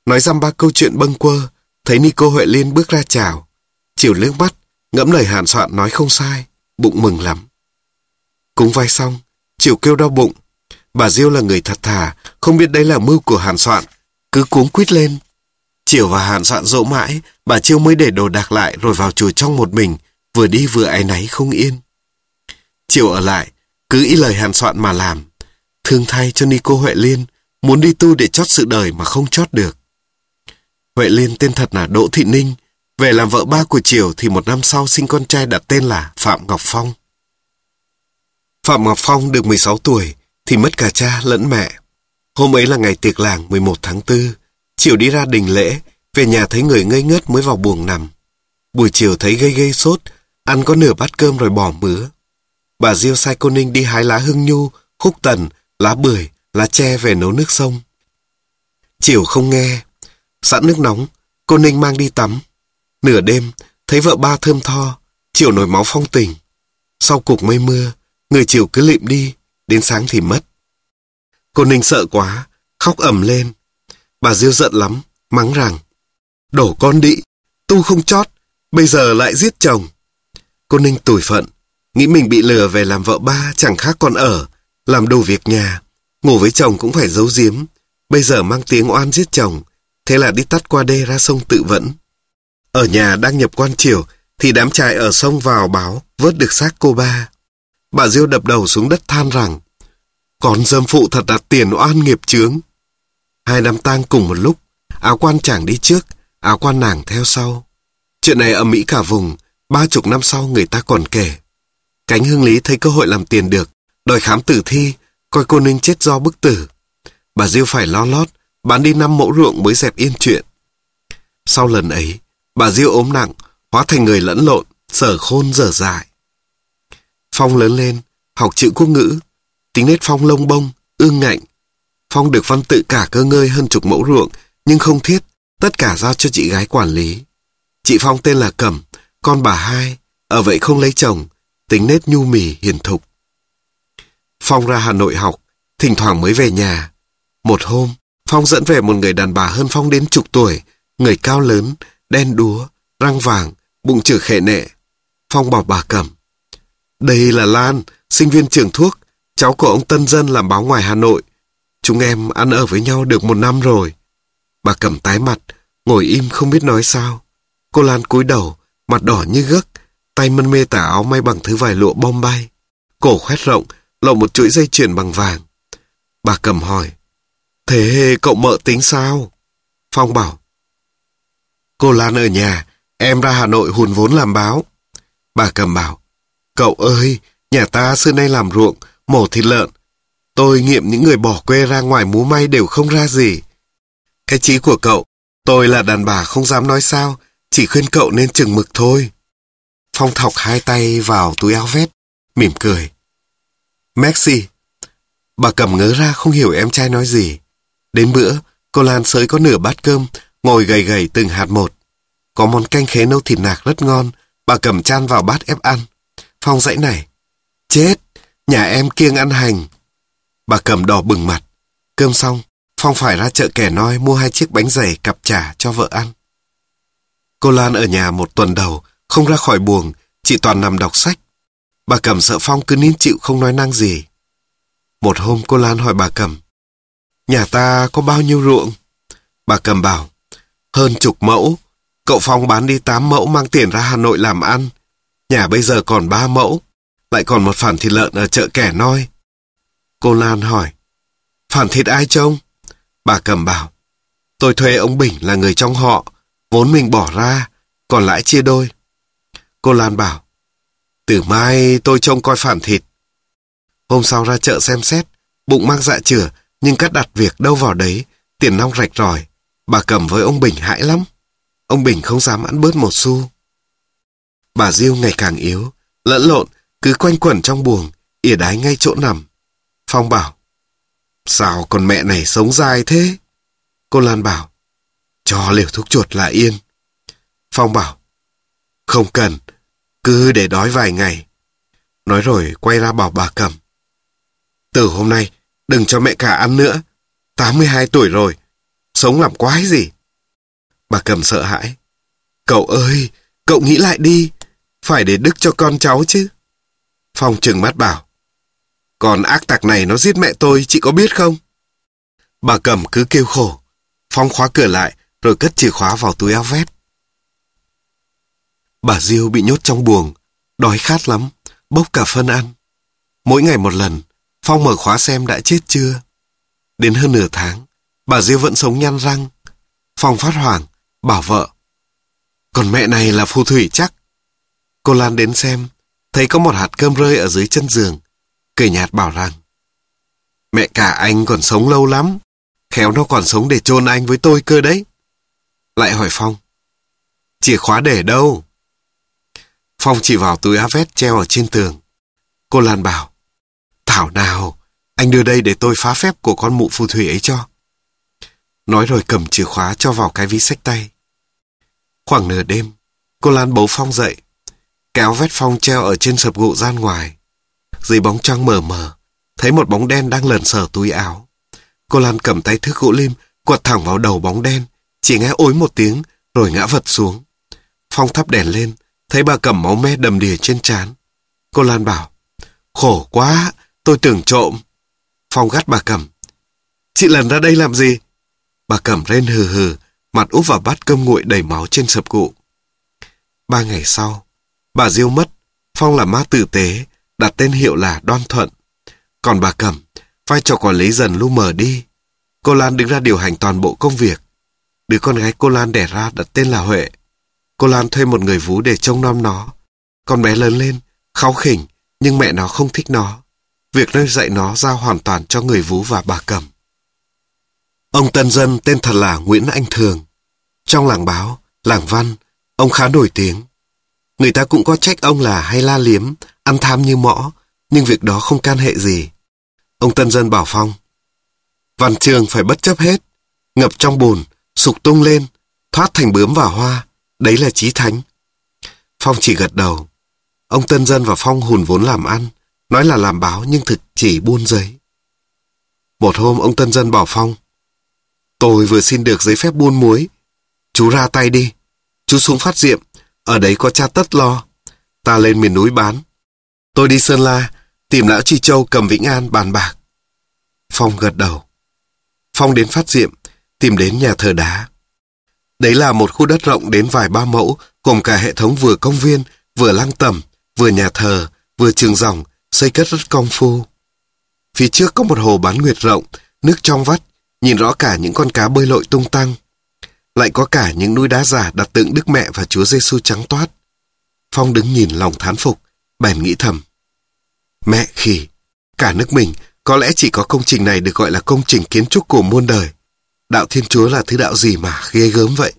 nói dăm ba câu chuyện bâng quơ, thấy Nico Huệ Liên bước ra chào. Chiều liếc mắt, ngẫm lời Hàn Soạn nói không sai, bụng mừng lắm. Cúng vai xong, Chiều kêu đau bụng. Bà Diêu là người thật thà, không biết đây là mưu của Hàn Soạn, cứ cuống quýt lên. Chiều và Hàn Soạn dỗ mãi, bà Chiêu mới để đồ đạc lại rồi vào chùa trong một mình, vừa đi vừa áy náy không yên. Chiều ở lại, cứ ý lời Hàn Soạn mà làm. Thương thay cho Nico Huệ Liên, muốn đi tu để chót sự đời mà không chót được. Huệ Liên tên thật là Đỗ Thị Ninh, về làm vợ ba của Chiều thì một năm sau sinh con trai đặt tên là Phạm Ngọc Phong. Phạm Ngọc Phong được mười sáu tuổi thì mất cả cha lẫn mẹ. Hôm ấy là ngày tiệc làng mười một tháng tư, Chiều đi ra đình lễ, về nhà thấy người ngây ngất mới vào buồng nằm. Buổi chiều thấy gây gây sốt, ăn có nửa bát cơm rồi bỏ mứa. Bà Diêu sai cô Ninh đi hái lá hương nhu, khúc tần, lá bưởi, lá tre về nấu nước sông. Chiều không nghe. Sẵn nước nóng, cô Ninh mang đi tắm. Nửa đêm, thấy vợ ba thơm tho, Chiều nổi máu phong tình. Sau cục mây mưa, người Chiều cứ lịm đi, đến sáng thì mất. Cô Ninh sợ quá, khóc ầm lên. Bà Diêu giận lắm, mắng rằng: đổ con đĩ, tu không chót, bây giờ lại giết chồng. Cô Ninh tủi phận, nghĩ mình bị lừa về làm vợ ba chẳng khác con ở, làm đủ việc nhà, ngủ với chồng cũng phải giấu giếm, bây giờ mang tiếng oan giết chồng, thế là đi tắt qua đê ra sông tự vẫn. Ở nhà đang nhập quan Chiều thì đám trai ở sông vào báo vớt được xác cô ba. Bà Diêu đập đầu xuống đất than rằng: con dâm phụ thật là tiền oan nghiệp chướng. Hai đám tang cùng một lúc, áo quan chàng đi trước, áo quan nàng theo sau. Chuyện này ầm ĩ cả vùng, ba chục năm sau người ta còn kể. Cánh Hưng Lý thấy cơ hội làm tiền được, đòi khám tử thi, coi cô Ninh chết do bức tử. Bà Diêu phải lo lót, bán đi năm mẫu ruộng mới dẹp yên chuyện. Sau lần ấy, bà Diêu ốm nặng, hóa thành người lẫn lộn, sở khôn dở dại. Phong lớn lên, học chữ quốc ngữ, tính nết Phong lông bông, ương ngạnh. Phong được văn tự cả cơ ngơi hơn chục mẫu ruộng, nhưng không thiết, tất cả giao cho chị gái quản lý. Chị Phong tên là Cẩm, con bà hai, ở vậy không lấy chồng, tính nết nhu mì hiền thục. Phong ra Hà Nội học, thỉnh thoảng mới về nhà. Một hôm, Phong dẫn về một người đàn bà hơn Phong đến chục tuổi, người cao lớn, đen đúa, răng vàng, bụng chữ khệ nệ. Phong bảo bà Cẩm: đây là Lan, sinh viên trường thuốc, cháu của ông Tân Dân làm báo ngoài Hà Nội. Chúng em ăn ở với nhau được một năm rồi. Bà Cẩm tái mặt, ngồi im không biết nói sao. Cô Lan cúi đầu, mặt đỏ như gấc, tay mân mê tà áo may bằng thứ vải lụa Bombay, cổ khoét rộng, lộ một chuỗi dây chuyền bằng vàng. Bà Cẩm hỏi: thế cậu mợ tính sao? Phong bảo: cô Lan ở nhà, em ra Hà Nội hùn vốn làm báo. Bà Cẩm bảo: cậu ơi, nhà ta xưa nay làm ruộng, mổ thịt lợn. Tôi nghiệm những người bỏ quê ra ngoài múa may đều không ra gì. Cái chí của cậu, tôi là đàn bà không dám nói sao, chỉ khuyên cậu nên chừng mực thôi. Phong thọc hai tay vào túi áo vest, mỉm cười. Merci. Bà Cẩm ngớ ra không hiểu em trai nói gì. Đến bữa, cô Lan xới có nửa bát cơm, ngồi gầy gầy từng hạt một. Có món canh khế nấu thịt nạc rất ngon, bà Cẩm chan vào bát ép ăn. Phong dãy nảy: chết, nhà em kiêng ăn hành. Bà Cẩm đỏ bừng mặt. Cơm xong, Phong phải ra chợ Kẻ Noi mua hai chiếc bánh dày cặp chả cho vợ ăn. Cô Lan ở nhà một tuần đầu, không ra khỏi buồng, chỉ toàn nằm đọc sách. Bà Cẩm sợ Phong cứ nín chịu không nói năng gì. Một hôm cô Lan hỏi bà Cẩm: nhà ta có bao nhiêu ruộng? Bà Cẩm bảo: hơn chục mẫu. Cậu Phong bán đi tám mẫu mang tiền ra Hà Nội làm ăn. Nhà bây giờ còn ba mẫu, lại còn một phản thịt lợn ở chợ Kẻ Noi. Cô Lan hỏi: phản thịt ai trông? Bà Cẩm bảo: tôi thuê ông Bình là người trong họ, vốn mình bỏ ra, còn lãi chia đôi. Cô Lan bảo: từ mai tôi trông coi phản thịt. Hôm sau ra chợ xem xét, bụng mang dạ chửa, nhưng cắt đặt việc đâu vào đấy, tiền nong rạch ròi. Bà Cẩm với ông Bình hãi lắm. Ông Bình không dám ăn bớt một xu. Bà Diêu ngày càng yếu, lẫn lộn, cứ quanh quẩn trong buồng, ỉa đái ngay chỗ nằm. Phong bảo: sao con mẹ này sống dài thế? Cô Lan bảo: cho liều thuốc chuột là yên. Phong bảo: không cần, cứ để đói vài ngày. Nói rồi quay ra bảo bà Cẩm: từ hôm nay đừng cho mẹ cả ăn nữa, tám mươi hai tuổi rồi, sống làm quái gì. Bà Cẩm sợ hãi. Cậu ơi, cậu nghĩ lại đi, phải để đức cho con cháu chứ. Phong trừng mắt bảo, còn ác tặc này nó giết mẹ tôi, chị có biết không? Bà Cẩm cứ kêu khổ. Phong khóa cửa lại, rồi cất chìa khóa vào túi áo vest. Bà Diêu bị nhốt trong buồng, đói khát lắm, bốc cả phân ăn. Mỗi ngày một lần, Phong mở khóa xem đã chết chưa. Đến hơn nửa tháng, bà Diêu vẫn sống nhăn răng. Phong phát hoảng, bảo vợ, còn mẹ này là phù thủy chắc. Cô Lan đến xem, thấy có một hạt cơm rơi ở dưới chân giường, cười nhạt bảo rằng, mẹ cả anh còn sống lâu lắm, khéo nó còn sống để chôn anh với tôi cơ đấy. Lại hỏi Phong, chìa khóa để đâu? Phong chỉ vào túi áo vest treo ở trên tường. Cô Lan bảo, thảo nào, anh đưa đây để tôi phá phép của con mụ phù thủy ấy cho. Nói rồi cầm chìa khóa cho vào cái ví xách tay. Khoảng nửa đêm, cô Lan bấu Phong dậy, kéo vét Phong treo ở trên sập gỗ gian ngoài. Dưới bóng trăng mờ mờ, thấy một bóng đen đang lẩn sờ túi áo. Cô Lan cầm tay thước gỗ lim, quật thẳng vào đầu bóng đen, chỉ nghe ối một tiếng, rồi ngã vật xuống. Phong thắp đèn lên, thấy bà Cẩm máu me đầm đìa trên trán. Cô Lan bảo, khổ quá, tôi tưởng trộm. Phong gắt bà Cẩm, chị lần ra đây làm gì? Bà Cẩm rên hừ hừ, mặt úp vào bát cơm nguội đầy máu trên sập gỗ. Ba ngày sau, bà Diêu mất, Phong là ma tử tế, đặt tên hiệu là Đoan Thuận. Còn bà Cẩm, vai trò quản lý dần lu mờ đi. Cô Lan đứng ra điều hành toàn bộ công việc. Đứa con gái cô Lan đẻ ra đặt tên là Huệ. Cô Lan thuê một người vú để trông nom nó. Con bé lớn lên, kháu khỉnh, nhưng mẹ nó không thích nó. Việc nuôi dạy nó giao hoàn toàn cho người vú và bà Cẩm. Ông tân dân tên thật là Nguyễn Anh Thường. Trong làng báo, làng văn, ông khá nổi tiếng. Người ta cũng có trách ông là hay la liếm, ăn tham như mõ, nhưng việc đó không can hệ gì. Ông tân dân bảo Phong, văn chương phải bất chấp hết, ngập trong bùn, sục tung lên, thoát thành bướm và hoa, đấy là chí thánh. Phong chỉ gật đầu. Ông tân dân và Phong hùn vốn làm ăn, nói là làm báo nhưng thực chỉ buôn giấy. Một hôm ông tân dân bảo Phong, tôi vừa xin được giấy phép buôn muối, chú ra tay đi, chú xuống Phát Diệm, ở đấy có cha Tất lo, ta lên miền núi bán. Tôi đi Sơn La, tìm lão Chi Châu cầm Vĩnh An bàn bạc. Phong gật đầu. Phong đến Phát Diệm, tìm đến nhà thờ đá. Đấy là một khu đất rộng đến vài ba mẫu, gồm cả hệ thống vừa công viên, vừa lăng tẩm, vừa nhà thờ, vừa trường dòng, xây cất rất công phu. Phía trước có một hồ bán nguyệt rộng, nước trong vắt, nhìn rõ cả những con cá bơi lội tung tăng. Lại có cả những núi đá giả đặt tượng Đức Mẹ và Chúa Giêsu trắng toát. Phong đứng nhìn lòng thán phục, bèn nghĩ thầm, mẹ khỉ, cả nước mình có lẽ chỉ có công trình này được gọi là công trình kiến trúc của muôn đời. Đạo Thiên Chúa là thứ đạo gì mà ghê gớm vậy?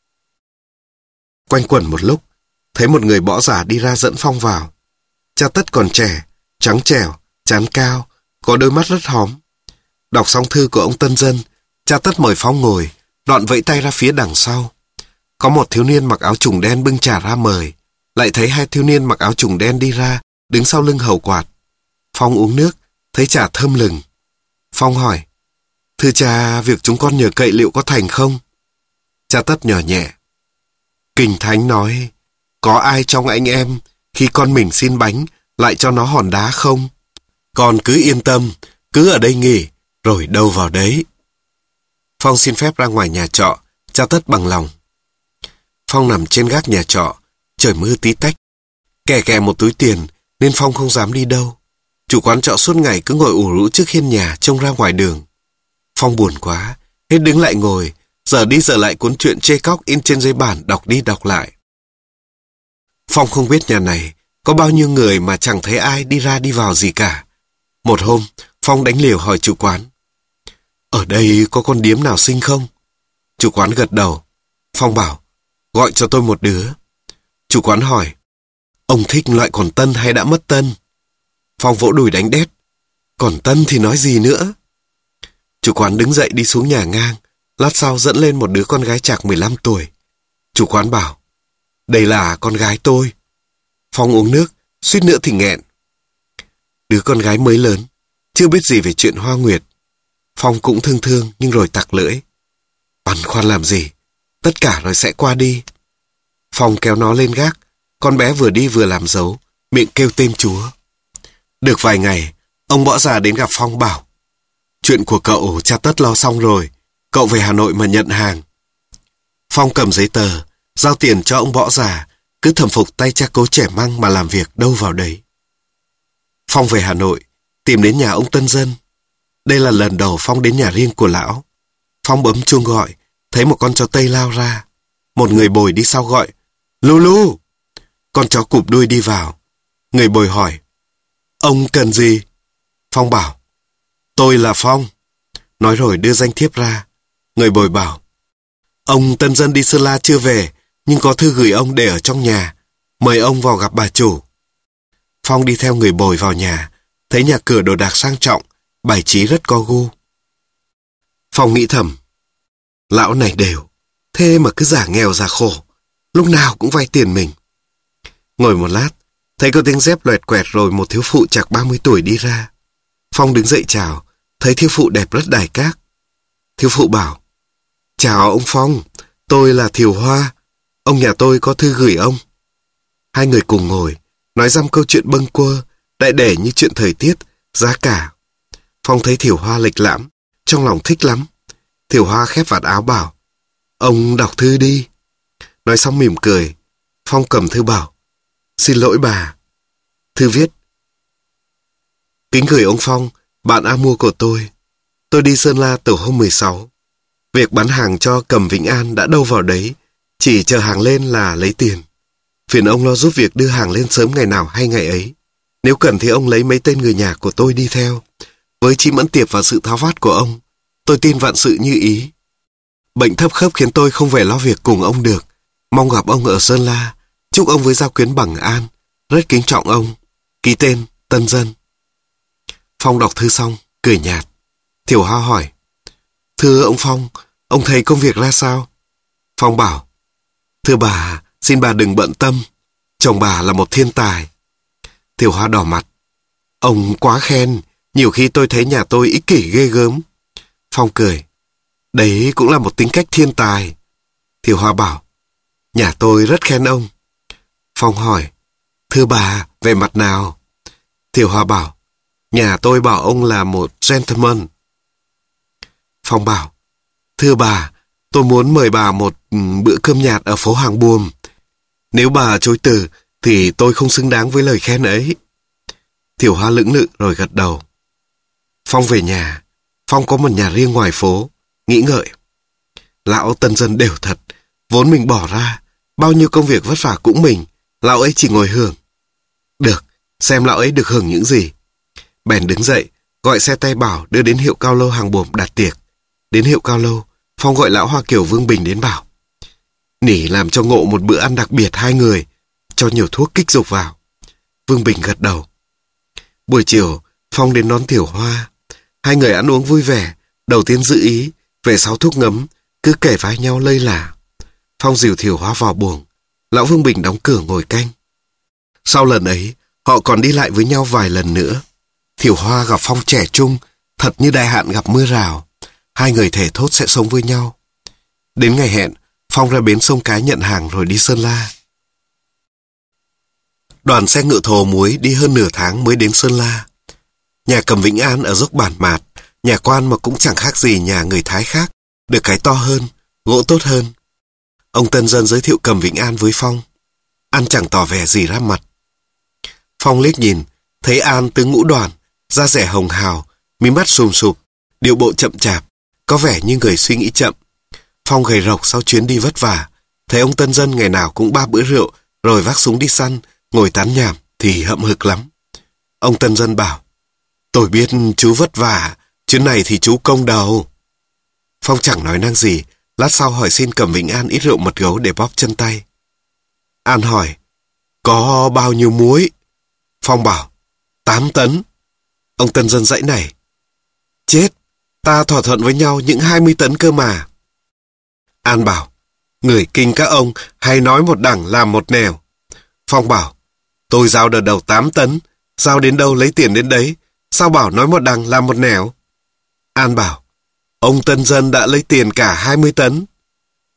Quanh quẩn một lúc, thấy một người bỏ già đi ra dẫn Phong vào. Cha Tất còn trẻ, trắng trẻo, trán cao, có đôi mắt rất hóm. Đọc xong thư của ông tân dân, cha Tất mời Phong ngồi, đoạn vẫy tay ra phía đằng sau. Có một thiếu niên mặc áo trùng đen bưng trà ra mời, lại thấy hai thiếu niên mặc áo trùng đen đi ra, đứng sau lưng hầu quạt. Phong uống nước, thấy trà thơm lừng. Phong hỏi, thưa cha, việc chúng con nhờ cậy liệu có thành không? Cha Tất nhỏ nhẹ, Kinh Thánh nói, có ai trong anh em khi con mình xin bánh lại cho nó hòn đá không? Con cứ yên tâm, cứ ở đây nghỉ, rồi đâu vào đấy. Phong xin phép ra ngoài nhà trọ, cha Tất bằng lòng. Phong nằm trên gác nhà trọ, trời mưa tí tách. Kè kè một túi tiền, nên Phong không dám đi đâu. Chủ quán trọ suốt ngày cứ ngồi ủ rũ trước hiên nhà trông ra ngoài đường. Phong buồn quá, hết đứng lại ngồi, giờ đi giờ lại cuốn truyện chê cóc in trên giấy bản đọc đi đọc lại. Phong không biết nhà này có bao nhiêu người mà chẳng thấy ai đi ra đi vào gì cả. Một hôm, Phong đánh liều hỏi chủ quán, ở đây có con điếm nào xinh không? Chủ quán gật đầu. Phong bảo, gọi cho tôi một đứa. Chủ quán hỏi, ông thích loại còn tân hay đã mất tân? Phong vỗ đùi đánh đét, còn tân thì nói gì nữa? Chủ quán đứng dậy đi xuống nhà ngang, lát sau dẫn lên một đứa con gái chạc mười lăm tuổi. Chủ quán bảo, đây là con gái tôi. Phong uống nước, suýt nữa thì nghẹn. Đứa con gái mới lớn, chưa biết gì về chuyện hoa nguyệt. Phong cũng thương thương nhưng rồi tặc lưỡi. Băn khoăn làm gì? tất cả rồi sẽ qua đi. Phong kéo nó lên gác, con bé vừa đi vừa làm dấu, miệng kêu tên Chúa. Được vài ngày, ông Bỏ Già đến gặp Phong bảo, chuyện của cậu cha tất lo xong rồi, cậu về Hà Nội mà nhận hàng. Phong cầm giấy tờ, giao tiền cho ông Bỏ Già, cứ thầm phục tay cha cố trẻ măng mà làm việc đâu vào đấy. Phong về Hà Nội, tìm đến nhà ông Tân Dân. Đây là lần đầu Phong đến nhà riêng của lão. Phong bấm chuông gọi, thấy một con chó Tây lao ra. Một người bồi đi sau gọi, Lulu. Con chó cụp đuôi đi vào. Người bồi hỏi, ông cần gì? Phong bảo, tôi là Phong. Nói rồi đưa danh thiếp ra. Người bồi bảo, ông Tân Dân đi Sơn La chưa về, nhưng có thư gửi ông để ở trong nhà. Mời ông vào gặp bà chủ. Phong đi theo người bồi vào nhà, thấy nhà cửa đồ đạc sang trọng, bài trí rất có gu. Phong nghĩ thầm, lão này đều, thế mà cứ giả nghèo giả khổ, lúc nào cũng vay tiền mình. Ngồi một lát, thấy có tiếng dép loẹt quẹt rồi một thiếu phụ chạc ba mươi tuổi đi ra. Phong đứng dậy chào, thấy thiếu phụ đẹp rất đài các. Thiếu phụ bảo, chào ông Phong, tôi là Thiều Hoa, ông nhà tôi có thư gửi ông. Hai người cùng ngồi, nói dăm câu chuyện bâng quơ, đại để như chuyện thời tiết, giá cả. Phong thấy Thiều Hoa lịch lãm, trong lòng thích lắm. Thiều Hoa khép vạt áo bảo, ông đọc thư đi. Nói xong mỉm cười, Phong cầm thư bảo, xin lỗi bà. Thư viết, kính gửi ông Phong, bạn A Mua của tôi. Tôi đi Sơn La từ hôm mười sáu. Việc bán hàng cho Cầm Vĩnh An đã đâu vào đấy, chỉ chờ hàng lên là lấy tiền. Phiền ông lo giúp việc đưa hàng lên sớm ngày nào hay ngày ấy. Nếu cần thì ông lấy mấy tên người nhà của tôi đi theo. Với Chí Mẫn Tiệp và sự tháo vát của ông, tôi tin vạn sự như ý. Bệnh thấp khớp khiến tôi không về lo việc cùng ông được. Mong gặp ông ở Sơn La. Chúc ông với gia quyến bằng an. Rất kính trọng ông. Ký tên Tân Dân. Phong đọc thư xong, cười nhạt. Thiều Hoa hỏi, thưa ông Phong, ông thấy công việc ra sao? Phong bảo, thưa bà, xin bà đừng bận tâm. Chồng bà là một thiên tài. Thiều Hoa đỏ mặt. Ông quá khen, nhiều khi tôi thấy nhà tôi ích kỷ ghê gớm. Phong cười, đấy cũng là một tính cách thiên tài. Thiều Hoa bảo, nhà tôi rất khen ông. Phong hỏi, thưa bà, về mặt nào? Thiều Hoa bảo, nhà tôi bảo ông là một gentleman. Phong bảo, thưa bà, tôi muốn mời bà một bữa cơm nhạt ở phố Hàng Buồm. Nếu bà chối từ, thì tôi không xứng đáng với lời khen ấy. Thiều Hoa lưỡng lự rồi gật đầu. Phong về nhà. Phong có một nhà riêng ngoài phố. Nghĩ ngợi, lão Tân Dân đều thật. Vốn mình bỏ ra, bao nhiêu công việc vất vả cũng mình, lão ấy chỉ ngồi hưởng. Được, xem lão ấy được hưởng những gì. Bèn đứng dậy, gọi xe tay bảo đưa đến hiệu Cao Lô Hàng Buồm đặt tiệc. Đến hiệu Cao Lô, Phong gọi lão Hoa Kiều Vương Bình đến bảo, nỉ làm cho Ngộ một bữa ăn đặc biệt hai người, cho nhiều thuốc kích dục vào. Vương Bình gật đầu. Buổi chiều, Phong đến đón Thiều Hoa. Hai người ăn uống vui vẻ, đầu tiên giữ ý, về sau thuốc ngấm, cứ kể vai nhau lây lả. Phong dìu Thiều Hoa vào buồng, lão Vương Bình đóng cửa ngồi canh. Sau lần ấy, họ còn đi lại với nhau vài lần nữa. Thiều Hoa gặp Phong trẻ trung, thật như đại hạn gặp mưa rào. Hai người thề thốt sẽ sống với nhau. Đến ngày hẹn, Phong ra bến sông Cái nhận hàng rồi đi Sơn La. Đoàn xe ngựa thồ muối đi hơn nửa tháng mới đến Sơn La. Nhà Cầm Vĩnh An ở dốc Bản Mạt, nhà quan mà cũng chẳng khác gì nhà người Thái khác, được cái to hơn, gỗ tốt hơn. Ông Tân Dân giới thiệu Cầm Vĩnh An với Phong. An chẳng tỏ vẻ gì ra mặt. Phong liếc nhìn, thấy An tướng ngũ đoàn, da dẻ hồng hào, mí mắt sùm sụp, điệu bộ chậm chạp, có vẻ như người suy nghĩ chậm. Phong gầy rộc sau chuyến đi vất vả, thấy ông Tân Dân ngày nào cũng ba bữa rượu, rồi vác súng đi săn, ngồi tán nhảm thì hậm hực lắm. Ông Tân Dân bảo, tôi biết chú vất vả, chuyến này thì chú công đầu. Phong chẳng nói năng gì, lát sau hỏi xin Cầm Vĩnh An ít rượu mật gấu để bóp chân tay. An hỏi, có bao nhiêu muối? Phong bảo, tám tấn. Ông Tân Dân dãy nảy, chết, ta thỏa thuận với nhau những hai mươi tấn cơ mà. An bảo, người kinh các ông hay nói một đẳng làm một nẻo. Phong bảo, tôi giao đợt đầu tám tấn, giao đến đâu lấy tiền đến đấy, sao bảo nói một đẳng làm một nẻo? An bảo, ông Tân Dân đã lấy tiền cả hai mươi tấn.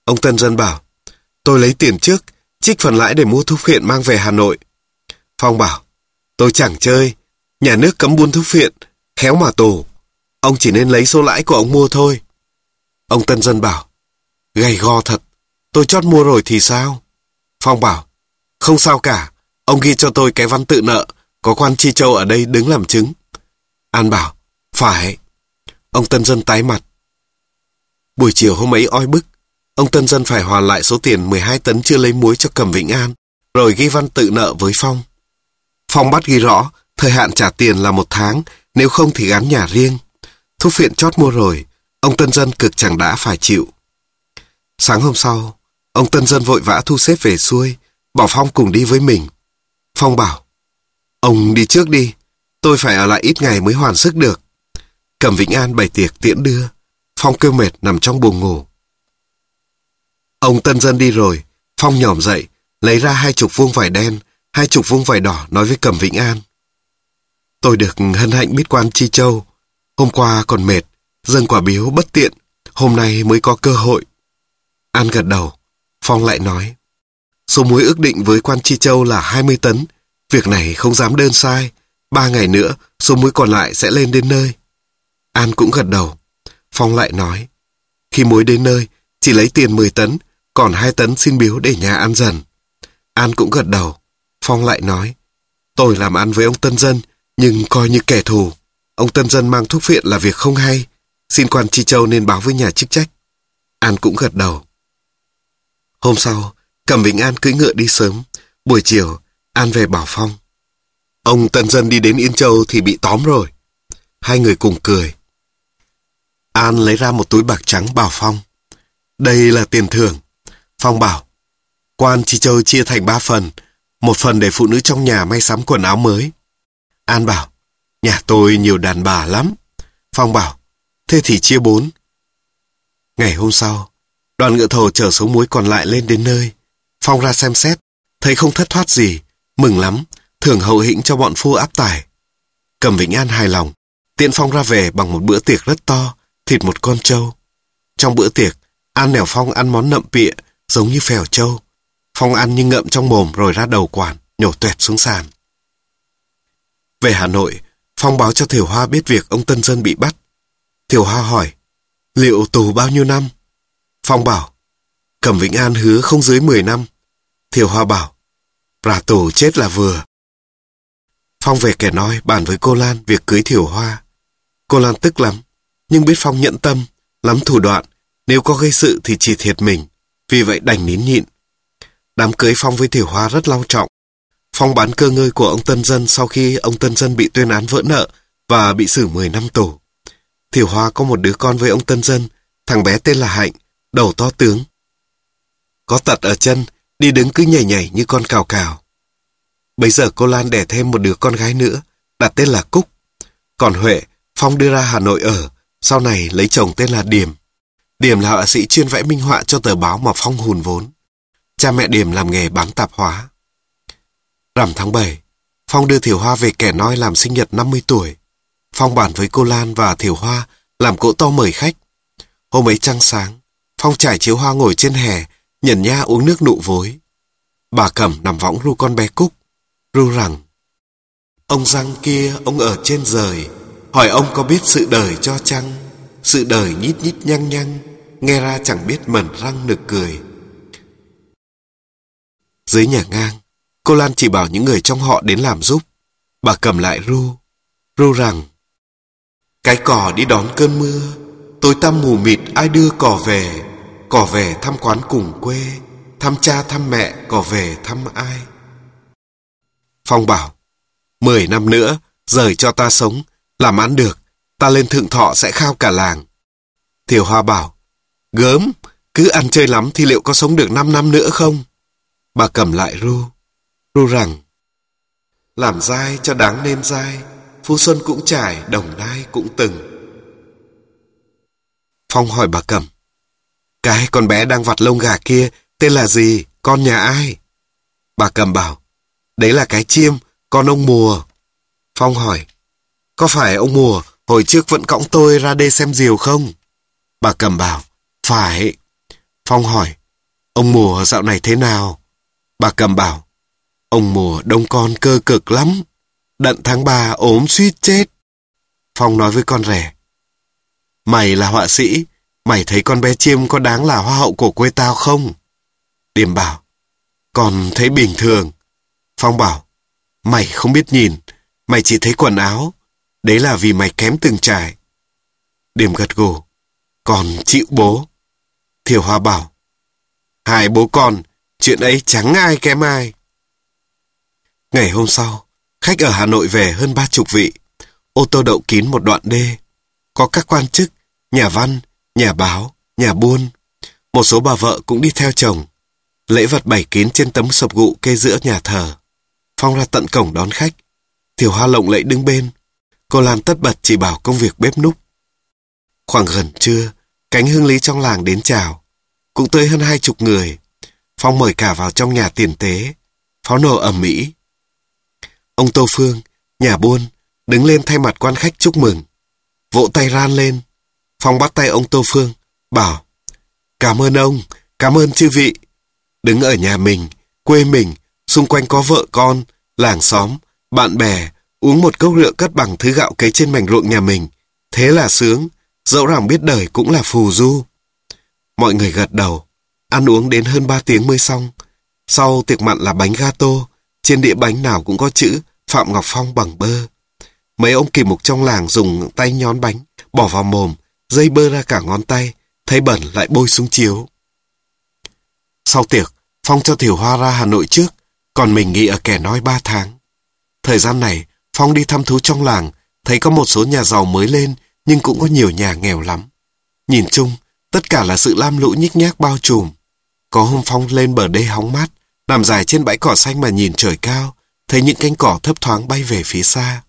Ông Tân Dân bảo, tôi lấy tiền trước, trích phần lãi để mua thuốc phiện mang về Hà Nội. Phong bảo, tôi chẳng chơi, nhà nước cấm buôn thuốc phiện, khéo mà tù. Ông chỉ nên lấy số lãi của ông mua thôi. Ông Tân Dân bảo, gay go thật, tôi chót mua rồi thì sao? Phong bảo, không sao cả, ông ghi cho tôi cái văn tự nợ, có quan Chi Châu ở đây đứng làm chứng. An bảo, phải. Ông Tân Dân tái mặt. Buổi chiều hôm ấy oi bức, ông Tân Dân phải hoàn lại số tiền mười hai tấn chưa lấy muối cho Cẩm Vĩnh An, rồi ghi văn tự nợ với Phong. Phong bắt ghi rõ, thời hạn trả tiền là một tháng, nếu không thì gắn nhà riêng. Thuốc phiện chót mua rồi, ông Tân Dân cực chẳng đã phải chịu. Sáng hôm sau, ông Tân Dân vội vã thu xếp về xuôi, bảo Phong cùng đi với mình. Phong bảo, ông đi trước đi, tôi phải ở lại ít ngày mới hoàn sức được. Cẩm Vĩnh An bày tiệc tiễn đưa, Phong kêu mệt nằm trong buồng ngủ. Ông Tân Dân đi rồi, Phong nhỏm dậy, lấy ra hai chục vuông vải đen, hai chục vuông vải đỏ nói với Cẩm Vĩnh An. Tôi được hân hạnh biết quan Chi Châu, hôm qua còn mệt, dâng quả biếu bất tiện, hôm nay mới có cơ hội. An gật đầu, Phong lại nói, số muối ước định với quan Chi Châu là hai mươi tấn, việc này không dám đơn sai, ba ngày nữa số muối còn lại sẽ lên đến nơi. An cũng gật đầu. Phong lại nói, khi muối đến nơi, chỉ lấy tiền mười tấn, còn hai tấn xin biếu để nhà ăn dần. An cũng gật đầu. Phong lại nói, tôi làm ăn với ông Tân Dân, nhưng coi như kẻ thù. Ông Tân Dân mang thuốc phiện là việc không hay, xin quan Chi Châu nên báo với nhà chức trách. An cũng gật đầu. Hôm sau, Cẩm Vĩnh An cưỡi ngựa đi sớm. Buổi chiều, An về bảo Phong, ông Tân Dân đi đến Yên Châu thì bị tóm rồi. Hai người cùng cười. An lấy ra một túi bạc trắng bảo Phong, đây là tiền thưởng. Phong bảo, quan Chi Châu chia thành ba phần, một phần để phụ nữ trong nhà may sắm quần áo mới. An bảo, nhà tôi nhiều đàn bà lắm. Phong bảo, thế thì chia bốn. Ngày hôm sau, đoàn ngựa thồ chở số muối còn lại lên đến nơi. Phong ra xem xét, thấy không thất thoát gì, mừng lắm, thưởng hậu hĩnh cho bọn phu áp tải. Cẩm Vĩnh An hài lòng, tiễn Phong ra về bằng một bữa tiệc rất to, thịt một con trâu. Trong bữa tiệc, An nẻo Phong ăn món nậm pịa, giống như phèo trâu. Phong ăn như ngậm trong mồm rồi ra đầu quản, nhổ toẹt xuống sàn. Về Hà Nội, Phong báo cho Thiều Hoa biết việc ông Tân Dân bị bắt. Thiều Hoa hỏi, liệu tù bao nhiêu năm? Phong bảo, Cẩm Vĩnh An hứa không dưới mười năm. Thiều Hoa bảo, ra tù chết là vừa. Phong về Kẻ Nói bàn với cô Lan việc cưới Thiều Hoa. Cô Lan tức lắm, nhưng biết Phong nhẫn tâm, lắm thủ đoạn, nếu có gây sự thì chỉ thiệt mình, vì vậy đành nín nhịn. Đám cưới Phong với Thiều Hoa rất long trọng. Phong bán cơ ngơi của ông Tân Dân sau khi ông Tân Dân bị tuyên án vỡ nợ và bị xử mười năm tù. Thiều Hoa có một đứa con với ông Tân Dân, thằng bé tên là Hạnh, đầu to tướng. Có tật ở chân, đi đứng cứ nhảy nhảy như con cào cào. Bây giờ cô Lan đẻ thêm một đứa con gái nữa, đặt tên là Cúc. Còn Huệ, Phong đưa ra Hà Nội ở, sau này lấy chồng tên là Điềm. Điềm là họa sĩ chuyên vẽ minh họa cho tờ báo mà Phong hùn vốn. Cha mẹ Điềm làm nghề bán tạp hóa. Rằm tháng bảy, Phong đưa Thiều Hoa về Kẻ Nói làm sinh nhật năm mươi tuổi. Phong bàn với cô Lan và Thiều Hoa làm cỗ to mời khách. Hôm ấy trăng sáng, Phong trải chiếu hoa ngồi trên hè, nhẩn nha uống nước nụ vối. Bà Cẩm nằm võng ru con bé Cúc, ru rằng, ông Giang kia, ông ở trên rời, hỏi ông có biết sự đời cho chăng? Sự đời nhít nhít nhăng nhăng, nghe ra chẳng biết mẩn răng nực cười. Dưới nhà ngang, cô Lan chỉ bảo những người trong họ đến làm giúp. Bà Cẩm lại ru, ru rằng, cái cỏ đi đón cơn mưa, tối tăm mù mịt ai đưa cỏ về, cỏ về thăm quán cùng quê, thăm cha thăm mẹ, cỏ về thăm ai. Phong bảo, mười năm nữa, rời cho ta sống, làm ăn được, ta lên Thượng Thọ sẽ khao cả làng. Thiều Hoa bảo, gớm, cứ ăn chơi lắm thì liệu có sống được năm năm nữa không? Bà Cẩm lại ru, ru rằng, làm dai cho đáng nên dai, Phú Xuân cũng trải, Đồng Nai cũng từng. Phong hỏi bà Cẩm, cái con bé đang vặt lông gà kia tên là gì, con nhà ai? Bà Cẩm bảo, đấy là cái Chiêm, con ông Mùa. Phong hỏi, có phải ông Mùa hồi trước vẫn cõng tôi ra đây xem diều không? Bà Cẩm bảo, phải. Phong hỏi, ông Mùa dạo này thế nào? Bà Cầm bảo, ông Mùa đông con cơ cực lắm. Đận tháng ba ốm suýt chết. Phong nói với con rể, mày là họa sĩ, mày thấy con bé Chiêm có đáng là hoa hậu của quê tao không? Điềm bảo, con thấy bình thường. Phong bảo, mày không biết nhìn, mày chỉ thấy quần áo. Đấy là vì mày kém từng trải. Điềm gật gù, con chịu bố. Thiều Hoa bảo, hai bố con, chuyện ấy chẳng ai kém ai. Ngày hôm sau, khách ở Hà Nội về hơn ba chục vị. Ô tô đậu kín một đoạn đê. Có các quan chức, nhà văn, nhà báo, nhà buôn. Một số bà vợ cũng đi theo chồng. Lễ vật bày kín trên tấm sập gụ kê giữa nhà thờ. Phong ra tận cổng đón khách. Thiều Hoa lộng lẫy đứng bên. Cô Lan tất bật chỉ bảo công việc bếp núc. Khoảng gần trưa, cánh hương lý trong làng đến chào. Cũng tới hơn hai chục người. Phong mời cả vào trong nhà tiền tế. Pháo nổ ầm ĩ. Ông Tô Phương, nhà buôn, đứng lên thay mặt quan khách chúc mừng. Vỗ tay ran lên. Phong bắt tay ông Tô Phương, bảo, cảm ơn ông, cảm ơn chư vị. Đứng ở nhà mình, quê mình, xung quanh có vợ con, làng xóm, bạn bè, uống một cốc rượu cất bằng thứ gạo cấy trên mảnh ruộng nhà mình. Thế là sướng, dẫu rằng biết đời cũng là phù du. Mọi người gật đầu, ăn uống đến hơn ba tiếng mới xong. Sau tiệc mặn là bánh gato, trên đĩa bánh nào cũng có chữ Phạm Ngọc Phong bằng bơ. Mấy ông kỳ mục trong làng dùng tay nhón bánh, bỏ vào mồm, dây bơ ra cả ngón tay, thấy bẩn lại bôi xuống chiếu. Sau tiệc, Phong cho Thiều Hoa ra Hà Nội trước, còn mình nghỉ ở Kẻ Nói ba tháng. Thời gian này, Phong đi thăm thú trong làng, thấy có một số nhà giàu mới lên, nhưng cũng có nhiều nhà nghèo lắm. Nhìn chung, tất cả là sự lam lũ nhích nhác bao trùm. Có hôm Phong lên bờ đê hóng mát, nằm dài trên bãi cỏ xanh mà nhìn trời cao, thấy những cánh cỏ thấp thoáng bay về phía xa.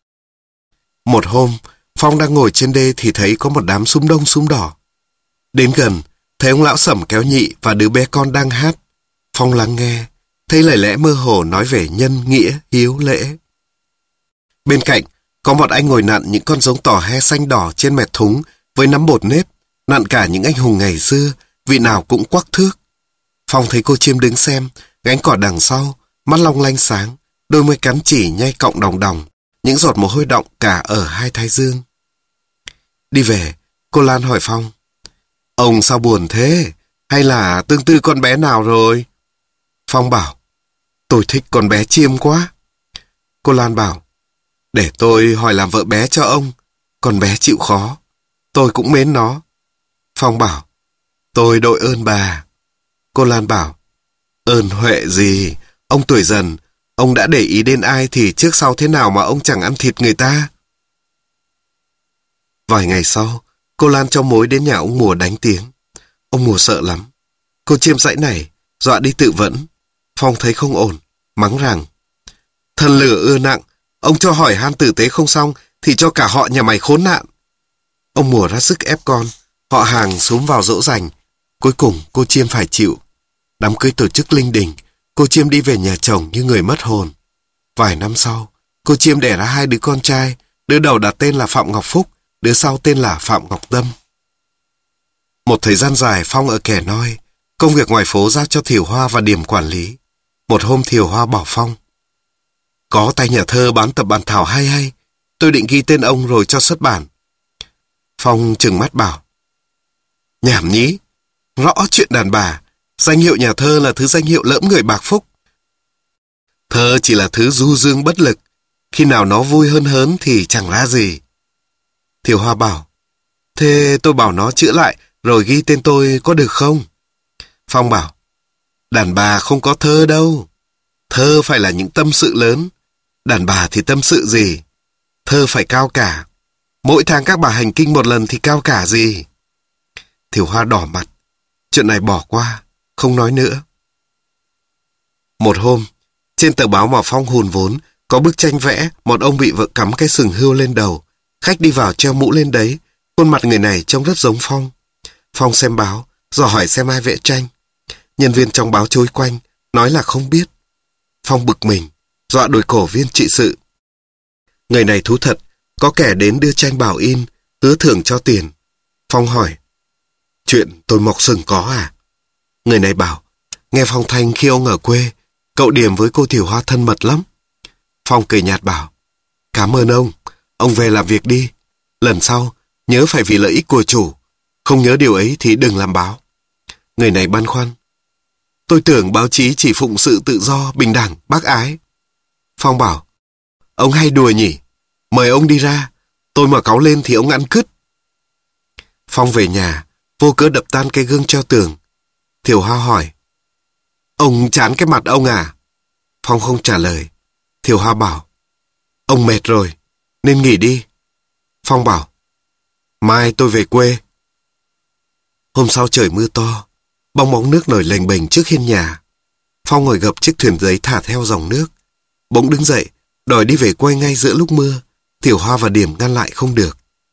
Một hôm, Phong đang ngồi trên đê thì thấy có một đám súm đông súm đỏ. Đến gần, thấy ông lão Sẩm kéo nhị và đứa bé con đang hát. Phong lắng nghe, thấy lời lẽ mơ hồ nói về nhân, nghĩa, hiếu, lễ. Bên cạnh, có một anh ngồi nặn những con giống tỏ he xanh đỏ trên mẹt thúng với nắm bột nếp, nặn cả những anh hùng ngày xưa, vị nào cũng quắc thước. Phong thấy cô Chiêm đứng xem, gánh cỏ đằng sau, mắt long lanh sáng, đôi môi cắn chỉ nhay cọng đồng đồng, những giọt mồ hôi đọng cả ở hai thái dương. Đi về, cô Lan hỏi Phong, ông sao buồn thế? Hay là tương tư con bé nào rồi? Phong bảo, tôi thích con bé Chiêm quá. Cô Lan bảo, để tôi hỏi làm vợ bé cho ông. Con bé chịu khó, tôi cũng mến nó. Phong bảo, tôi đội ơn bà. Cô Lan bảo, ơn huệ gì? Ông tuổi dần, ông đã để ý đến ai thì trước sau thế nào mà ông chẳng ăn thịt người ta? Vài ngày sau, cô Lan cho mối đến nhà ông Mùa đánh tiếng. Ông Mùa sợ lắm. Cô Chiêm dãy nảy, dọa đi tự vẫn. Phong thấy không ổn, mắng rằng, thần lửa ưa nặng, ông cho hỏi han tử tế không xong thì cho cả họ nhà mày khốn nạn. Ông Mùa ra sức ép con, họ hàng xúm vào dỗ dành. Cuối cùng cô Chiêm phải chịu. Đám cưới tổ chức linh đình, cô Chiêm đi về nhà chồng như người mất hồn. Vài năm sau, cô Chiêm đẻ ra hai đứa con trai, đứa đầu đặt tên là Phạm Ngọc Phúc, đứa sau tên là Phạm Ngọc Tâm. Một thời gian dài Phong ở Kẻ Nói, công việc ngoài phố giao cho Thiều Hoa và Điểm quản lý. Một hôm Thiều Hoa bảo Phong, có tay nhà thơ bán tập bản thảo hay hay, tôi định ghi tên ông rồi cho xuất bản. Phong trừng mắt bảo, nhảm nhí, rõ chuyện đàn bà, danh hiệu nhà thơ là thứ danh hiệu lẫm người bạc phúc. Thơ chỉ là thứ du dương bất lực, khi nào nó vui hơn hớn thì chẳng ra gì. Thiều Hoa bảo, thế tôi bảo nó chữa lại rồi ghi tên tôi có được không? Phong bảo, đàn bà không có thơ đâu. Thơ phải là những tâm sự lớn. Đàn bà thì tâm sự gì? Thơ phải cao cả. Mỗi tháng các bà hành kinh một lần thì cao cả gì? Thiều Hoa đỏ mặt. Chuyện này bỏ qua, không nói nữa. Một hôm, trên tờ báo mà Phong hùn vốn, có bức tranh vẽ một ông bị vợ cắm cái sừng hươu lên đầu. Khách đi vào treo mũ lên đấy. Khuôn mặt người này trông rất giống Phong. Phong xem báo, dò hỏi xem ai vẽ tranh. Nhân viên trong báo chối quanh, nói là không biết. Phong bực mình, dọa đuổi cổ viên trị sự. Người này thú thật, có kẻ đến đưa tranh bảo in, hứa thưởng cho tiền. Phong hỏi, chuyện tôi mọc sừng có à? Người này bảo, nghe Phong Thanh khi ông ở quê, cậu Điểm với cô Thiều Hoa thân mật lắm. Phong cười nhạt bảo, cảm ơn ông, ông về làm việc đi. Lần sau, nhớ phải vì lợi ích của chủ. Không nhớ điều ấy thì đừng làm báo. Người này băn khoăn, tôi tưởng báo chí chỉ phụng sự tự do, bình đẳng, bác ái. Phong bảo, ông hay đùa nhỉ, mời ông đi ra, tôi mà cáu lên thì ông ăn cứt. Phong về nhà, vô cớ đập tan cái gương treo tường. Thiều Hoa hỏi, ông chán cái mặt ông à? Phong không trả lời. Thiều Hoa bảo, ông mệt rồi, nên nghỉ đi. Phong bảo, mai tôi về quê. Hôm sau trời mưa to, bong bóng nước nổi lềnh bềnh trước hiên nhà. Phong ngồi gập chiếc thuyền giấy thả theo dòng nước. Bỗng đứng dậy, đòi đi về quê ngay giữa lúc mưa. Thiều Hoa và Điểm ngăn lại không được.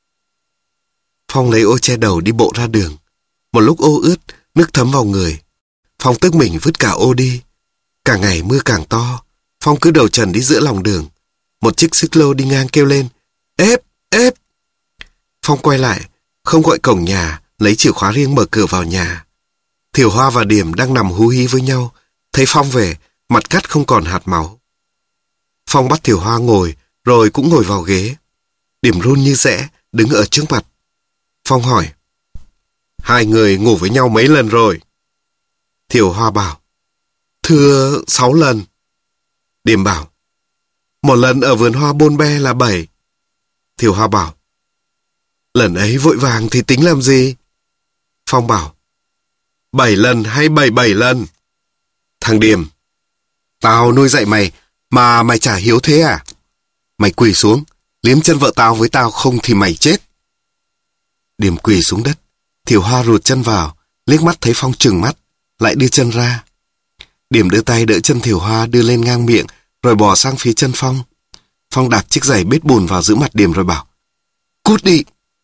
Phong lấy ô che đầu đi bộ ra đường. Một lúc ô ướt, nước thấm vào người. Phong tức mình vứt cả ô đi. Càng ngày mưa càng to, Phong cứ đầu trần đi giữa lòng đường. Một chiếc xích lô đi ngang kêu lên, ép, ép. Phong quay lại, không gọi cổng nhà, lấy chìa khóa riêng mở cửa vào nhà. Thiều Hoa và Điểm đang nằm hú hí với nhau. Thấy Phong về, mặt cắt không còn hạt máu. Phong bắt Thiều Hoa ngồi, rồi cũng ngồi vào ghế. Điểm run như rẽ, đứng ở trước mặt. Phong hỏi, hai người ngủ với nhau mấy lần rồi? Thiều Hoa bảo, thưa sáu lần. Điểm bảo, một lần ở vườn hoa Bôn Be là bảy. Thiều Hoa bảo, lần ấy vội vàng thì tính làm gì? Phong bảo, bảy lần hay bảy bảy lần? Thằng Điểm, tao nuôi dạy mày mà mày chả hiếu thế à? Mày quỳ xuống, liếm chân vợ tao với tao không thì mày chết. Điểm quỳ xuống đất. Thiều Hoa rụt chân vào, liếc mắt thấy Phong trừng mắt, lại đưa chân ra. Điểm đưa tay đỡ chân Thiều Hoa đưa lên ngang miệng, rồi bò sang phía chân Phong. Phong đặt chiếc giày bết bùn vào giữa mặt Điểm rồi bảo, cút đi.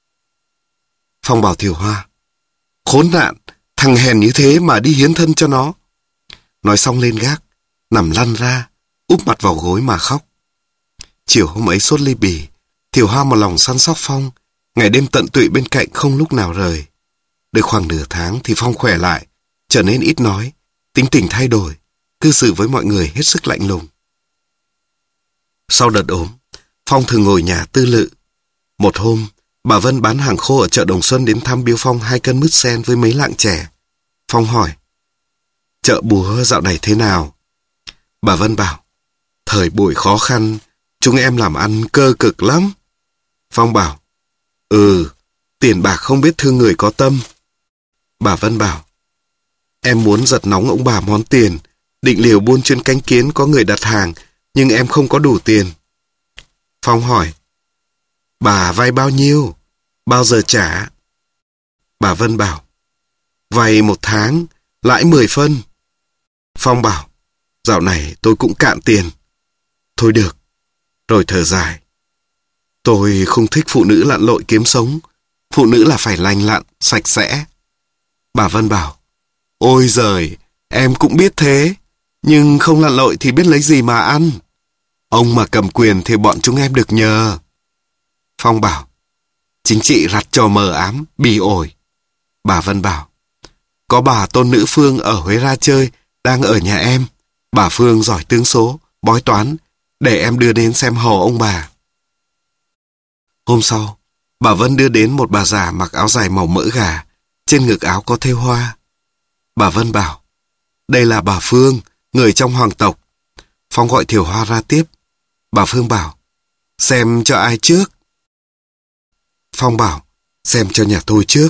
Phong bảo Thiều Hoa, khốn nạn, thằng hèn như thế mà đi hiến thân cho nó. Nói xong lên gác, nằm lăn ra, úp mặt vào gối mà khóc. Chiều hôm ấy sốt ly bì, Thiều Hoa một lòng săn sóc Phong, ngày đêm tận tụy bên cạnh không lúc nào rời. Được khoảng nửa tháng thì Phong khỏe lại, trở nên ít nói, tính tình thay đổi, cư xử với mọi người hết sức lạnh lùng. Sau đợt ốm, Phong thường ngồi nhà tư lự. Một hôm, bà Vân bán hàng khô ở chợ Đồng Xuân đến thăm biếu Phong hai cân mứt sen với mấy lạng chè. Phong hỏi, chợ búa dạo này thế nào? Bà Vân bảo, thời buổi khó khăn, chúng em làm ăn cơ cực lắm. Phong bảo, ừ, tiền bạc không biết thương người có tâm. Bà Vân bảo, em muốn giật nóng ông bà món tiền, định liều buôn chuyên cánh kiến có người đặt hàng, nhưng em không có đủ tiền. Phong hỏi, bà vay bao nhiêu? Bao giờ trả? Bà Vân bảo, vay một tháng, lãi mười phân. Phong bảo, dạo này tôi cũng cạn tiền. Thôi được, rồi thở dài. Tôi không thích phụ nữ lặn lội kiếm sống. Phụ nữ là phải lành lặn, sạch sẽ. Bà Vân bảo, ôi giời, em cũng biết thế, nhưng không lặn lội thì biết lấy gì mà ăn. Ông mà cầm quyền thì bọn chúng em được nhờ. Phong bảo, chính trị rặt trò mờ ám, bì ổi. Bà Vân bảo, có bà Tôn Nữ Phương ở Huế ra chơi, đang ở nhà em. Bà Phương giỏi tướng số, bói toán, để em đưa đến xem hò ông bà. Hôm sau, bà Vân đưa đến một bà già mặc áo dài màu mỡ gà, trên ngực áo có thêu hoa. Bà Vân bảo, đây là bà Phương, người trong hoàng tộc. Phong gọi Thiều Hoa ra tiếp. Bà Phương bảo, xem cho ai trước? Phong bảo, xem cho nhà tôi trước.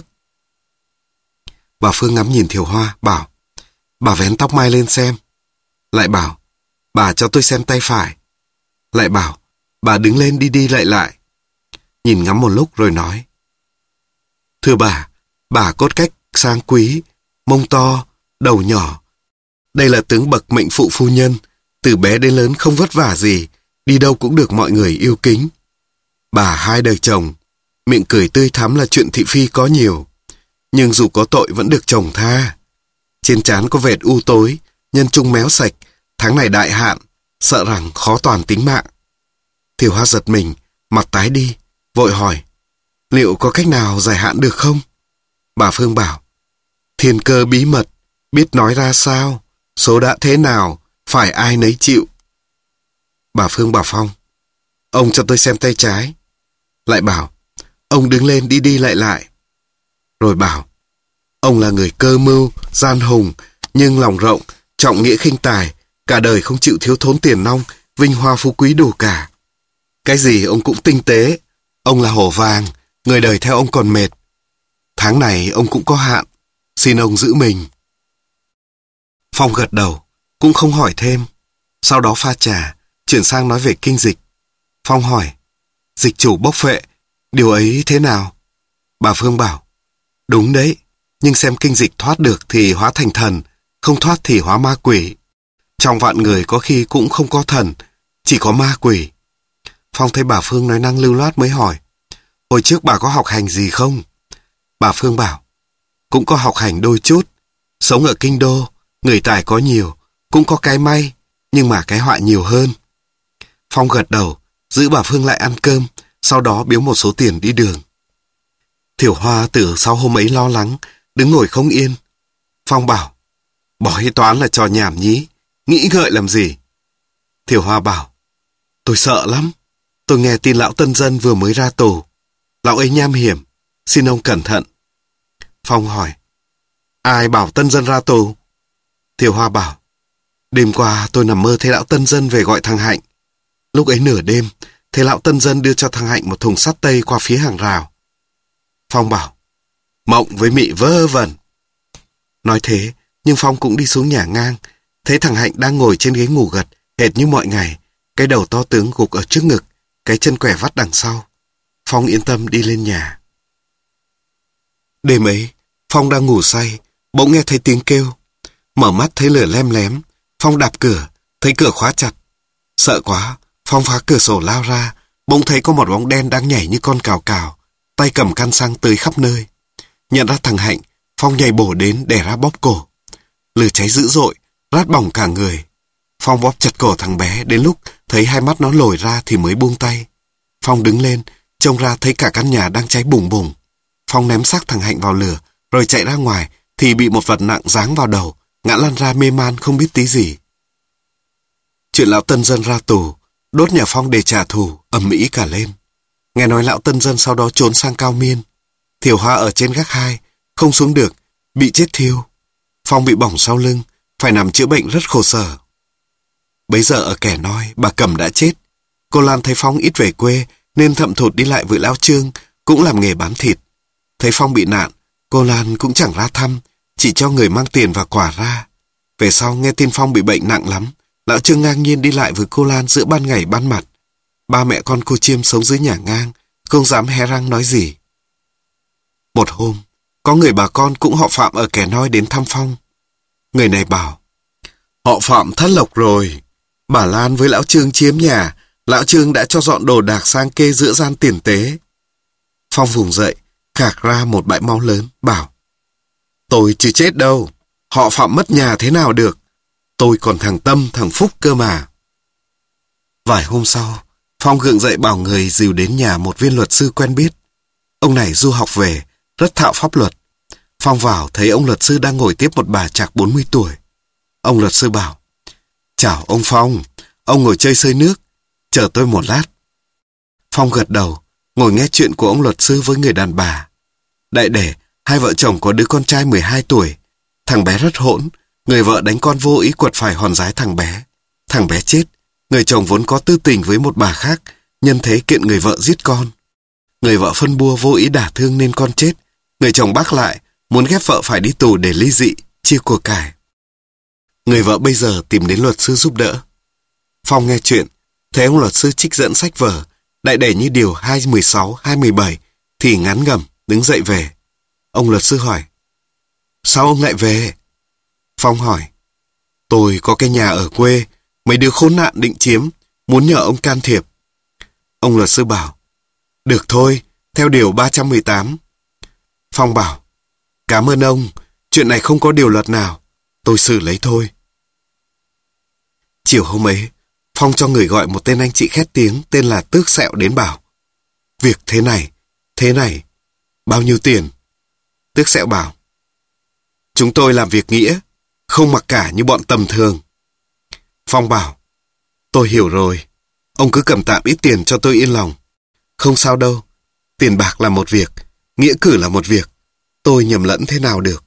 Bà Phương ngắm nhìn Thiều Hoa, bảo, bà vén tóc mai lên xem. Lại bảo, bà cho tôi xem tay phải. Lại bảo, bà đứng lên đi đi lại lại. Nhìn ngắm một lúc rồi nói, thưa bà, bà cốt cách sang quý, mông to, đầu nhỏ. Đây là tướng bậc mệnh phụ phu nhân, từ bé đến lớn không vất vả gì, đi đâu cũng được mọi người yêu kính. Bà hai đời chồng, miệng cười tươi thắm là chuyện thị phi có nhiều, nhưng dù có tội vẫn được chồng tha. Trên trán có vệt u tối, nhân trung méo sạch, tháng này đại hạn, sợ rằng khó toàn tính mạng. Thiều Hoa giật mình, mặt tái đi, vội hỏi, liệu có cách nào giải hạn được không? Bà Phương bảo, thiên cơ bí mật, Biết nói ra sao? Số đã thế nào? Phải ai nấy chịu. Bà Phương bảo Phong, ông cho tôi xem tay trái. Lại bảo, ông đứng lên đi đi lại lại. Rồi bảo, ông là người cơ mưu, gian hùng, nhưng lòng rộng, trọng nghĩa khinh tài, cả đời không chịu thiếu thốn tiền nong, vinh hoa phú quý đủ cả. Cái gì ông cũng tinh tế. Ông là hổ vàng, người đời theo ông còn mệt. Tháng này ông cũng có hạn, xin ông giữ mình. Phong gật đầu, cũng không hỏi thêm. Sau đó pha trà, chuyển sang nói về kinh dịch. Phong hỏi, dịch chủ bốc phệ, điều ấy thế nào? Bà Phương bảo, đúng đấy, nhưng xem kinh dịch thoát được thì hóa thành thần, không thoát thì hóa ma quỷ. Trong vạn người có khi cũng không có thần, chỉ có ma quỷ. Phong thấy bà Phương nói năng lưu loát mới hỏi, hồi trước bà có học hành gì không? Bà Phương bảo, cũng có học hành đôi chút. Sống ở kinh đô, người tài có nhiều, cũng có cái may, nhưng mà cái họa nhiều hơn. Phong gật đầu, giữ bà Phương lại ăn cơm, sau đó biếu một số tiền đi đường. Thiểu Hoa từ sau hôm ấy lo lắng, đứng ngồi không yên. Phong bảo, bỏ hết toán là trò nhảm nhí, nghĩ ngợi làm gì? Thiểu Hoa bảo, tôi sợ lắm. Tôi nghe tin lão Tân Dân vừa mới ra tù. Lão ấy nham hiểm, xin ông cẩn thận. Phong hỏi, ai bảo Tân Dân ra tù? Thiểu Hoa bảo, đêm qua tôi nằm mơ thấy lão Tân Dân về gọi thằng Hạnh. Lúc ấy nửa đêm, thấy lão Tân Dân đưa cho thằng Hạnh một thùng sắt tây qua phía hàng rào. Phong bảo, mộng với mị vơ vẩn. Nói thế, nhưng Phong cũng đi xuống nhà ngang, thấy thằng Hạnh đang ngồi trên ghế ngủ gật, hệt như mọi ngày, cái đầu to tướng gục ở trước ngực, cái chân quẻ vắt đằng sau. Phong yên tâm đi lên nhà. Đêm ấy, Phong đang ngủ say, bỗng nghe thấy tiếng kêu. Mở mắt thấy lửa lem lém, Phong đạp cửa, thấy cửa khóa chặt. Sợ quá, Phong phá cửa sổ lao ra, bỗng thấy có một bóng đen đang nhảy như con cào cào, tay cầm căn xăng tưới khắp nơi. Nhận ra thằng Hạnh, Phong nhảy bổ đến đè ra bóp cổ. Lửa cháy dữ dội, rát bỏng cả người. Phong bóp chặt cổ thằng bé, đến lúc thấy hai mắt nó lồi ra thì mới buông tay. Phong đứng lên, trông ra thấy cả căn nhà đang cháy bùng bùng. Phong ném xác thằng Hạnh vào lửa, rồi chạy ra ngoài, thì bị một vật nặng giáng vào đầu, ngã lăn ra mê man không biết tí gì. Chuyện lão Tân Dân ra tù, đốt nhà Phong để trả thù, ầm ĩ cả lên. Nghe nói lão Tân Dân sau đó trốn sang Cao Miên. Thiểu Hoa ở trên gác hai, không xuống được, bị chết thiêu. Phong bị bỏng sau lưng, phải nằm chữa bệnh rất khổ sở. Bấy giờ ở Kẻ Noi, bà Cẩm đã chết. Cô Lan thấy Phong ít về quê, nên thậm thụt đi lại với lão Trương, cũng làm nghề bán thịt. Thấy Phong bị nạn, cô Lan cũng chẳng ra thăm, chỉ cho người mang tiền và quà ra. Về sau nghe tin Phong bị bệnh nặng lắm, lão Trương ngang nhiên đi lại với cô Lan giữa ban ngày ban mặt. Ba mẹ con cô Chiêm sống dưới nhà ngang, không dám hé răng nói gì. Một hôm, có người bà con cũng họ Phạm ở Kẻ Noi đến thăm Phong. Người này bảo, họ Phạm thất lộc rồi. Bà Lan với lão Trương chiếm nhà, lão Trương đã cho dọn đồ đạc sang kê giữa gian tiền tế. Phong vùng dậy, khạc ra một bãi máu lớn, bảo, tôi chưa chết đâu, họ Phạm mất nhà thế nào được, tôi còn thằng Tâm, thằng Phúc cơ mà. Vài hôm sau, Phong gượng dậy bảo người dìu đến nhà một viên luật sư quen biết. Ông này du học về, rất thạo pháp luật. Phong vào thấy ông luật sư đang ngồi tiếp một bà chạc bốn mươi tuổi. Ông luật sư bảo, chào ông Phong, ông ngồi chơi sơi nước, chờ tôi một lát. Phong gật đầu, ngồi nghe chuyện của ông luật sư với người đàn bà. Đại để, hai vợ chồng có đứa con trai mười hai tuổi. Thằng bé rất hỗn, người vợ đánh con vô ý quật phải hòn giái thằng bé. Thằng bé chết, người chồng vốn có tư tình với một bà khác, nhân thế kiện người vợ giết con. Người vợ phân bua vô ý đả thương nên con chết. Người chồng bác lại, muốn ghép vợ phải đi tù để ly dị, chia của cải. Người vợ bây giờ tìm đến luật sư giúp đỡ. Phong nghe chuyện, thấy ông luật sư trích dẫn sách vở, đại để như điều hai mười sáu, hai mười bảy, thì ngán ngẩm, đứng dậy về. Ông luật sư hỏi, sao ông lại về? Phong hỏi, tôi có cái nhà ở quê, mấy đứa khốn nạn định chiếm, muốn nhờ ông can thiệp. Ông luật sư bảo, được thôi, theo điều ba trăm mười tám. Phong bảo, cảm ơn ông, chuyện này không có điều luật nào, tôi xử lấy thôi. Chiều hôm ấy, Phong cho người gọi một tên anh chị khét tiếng tên là Tước Sẹo đến bảo, việc thế này, thế này, bao nhiêu tiền? Tước Sẹo bảo, chúng tôi làm việc nghĩa, không mặc cả như bọn tầm thường. Phong bảo, tôi hiểu rồi. Ông cứ cầm tạm ít tiền cho tôi yên lòng. Không sao đâu. Tiền bạc là một việc, nghĩa cử là một việc. Tôi nhầm lẫn thế nào được.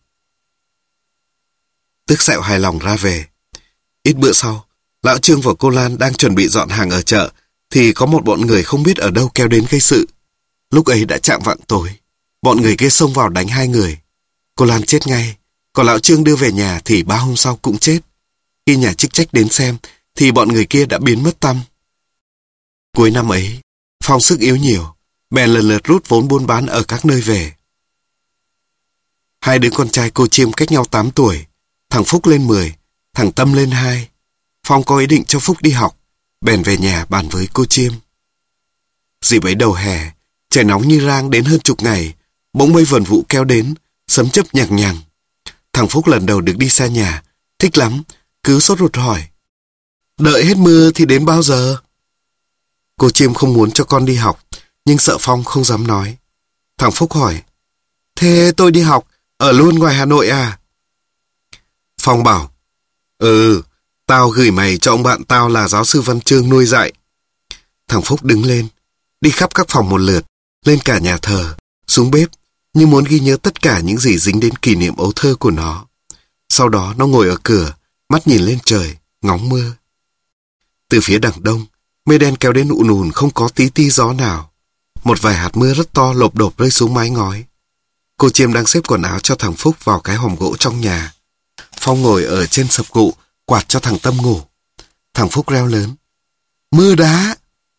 Tước Sẹo hài lòng ra về. Ít bữa sau, lão Trương và cô Lan đang chuẩn bị dọn hàng ở chợ, thì có một bọn người không biết ở đâu kéo đến gây sự. Lúc ấy đã chạng vạng tối, bọn người kia xông vào đánh hai người. Cô Lan chết ngay, còn lão Trương đưa về nhà thì ba hôm sau cũng chết. Khi nhà chức trách đến xem, thì bọn người kia đã biến mất tăm. Cuối năm ấy, Phong sức yếu nhiều, bèn lần lượt rút vốn buôn bán ở các nơi về. Hai đứa con trai cô Chiêm cách nhau tám tuổi, thằng Phúc lên mười, thằng Tâm lên hai. Phong có ý định cho Phúc đi học, bèn về nhà bàn với cô Chiêm. Dịp ấy đầu hè, trời nóng như rang đến hơn chục ngày, bỗng mây vần vụ kéo đến, sấm chớp nhằng nhằng. Thằng Phúc lần đầu được đi xa nhà, thích lắm, cứ sốt ruột hỏi. Đợi hết mưa thì đến bao giờ? Cô Chiêm không muốn cho con đi học, nhưng sợ Phong không dám nói. Thằng Phúc hỏi, thế tôi đi học, ở luôn ngoài Hà Nội à? Phong bảo, ừ, tao gửi mày cho ông bạn tao là giáo sư Văn Chương nuôi dạy. Thằng Phúc đứng lên, đi khắp các phòng một lượt, lên cả nhà thờ, xuống bếp, như muốn ghi nhớ tất cả những gì dính đến kỷ niệm ấu thơ của nó. Sau đó nó ngồi ở cửa, mắt nhìn lên trời, ngóng mưa. Từ phía đằng đông, mây đen kéo đến ùn ùn không có tí ti gió nào. Một vài hạt mưa rất to lộp độp rơi xuống mái ngói. Cô Chiêm đang xếp quần áo cho thằng Phúc vào cái hòm gỗ trong nhà. Phong ngồi ở trên sập gụ, quạt cho thằng Tâm ngủ. Thằng Phúc reo lớn, mưa đá.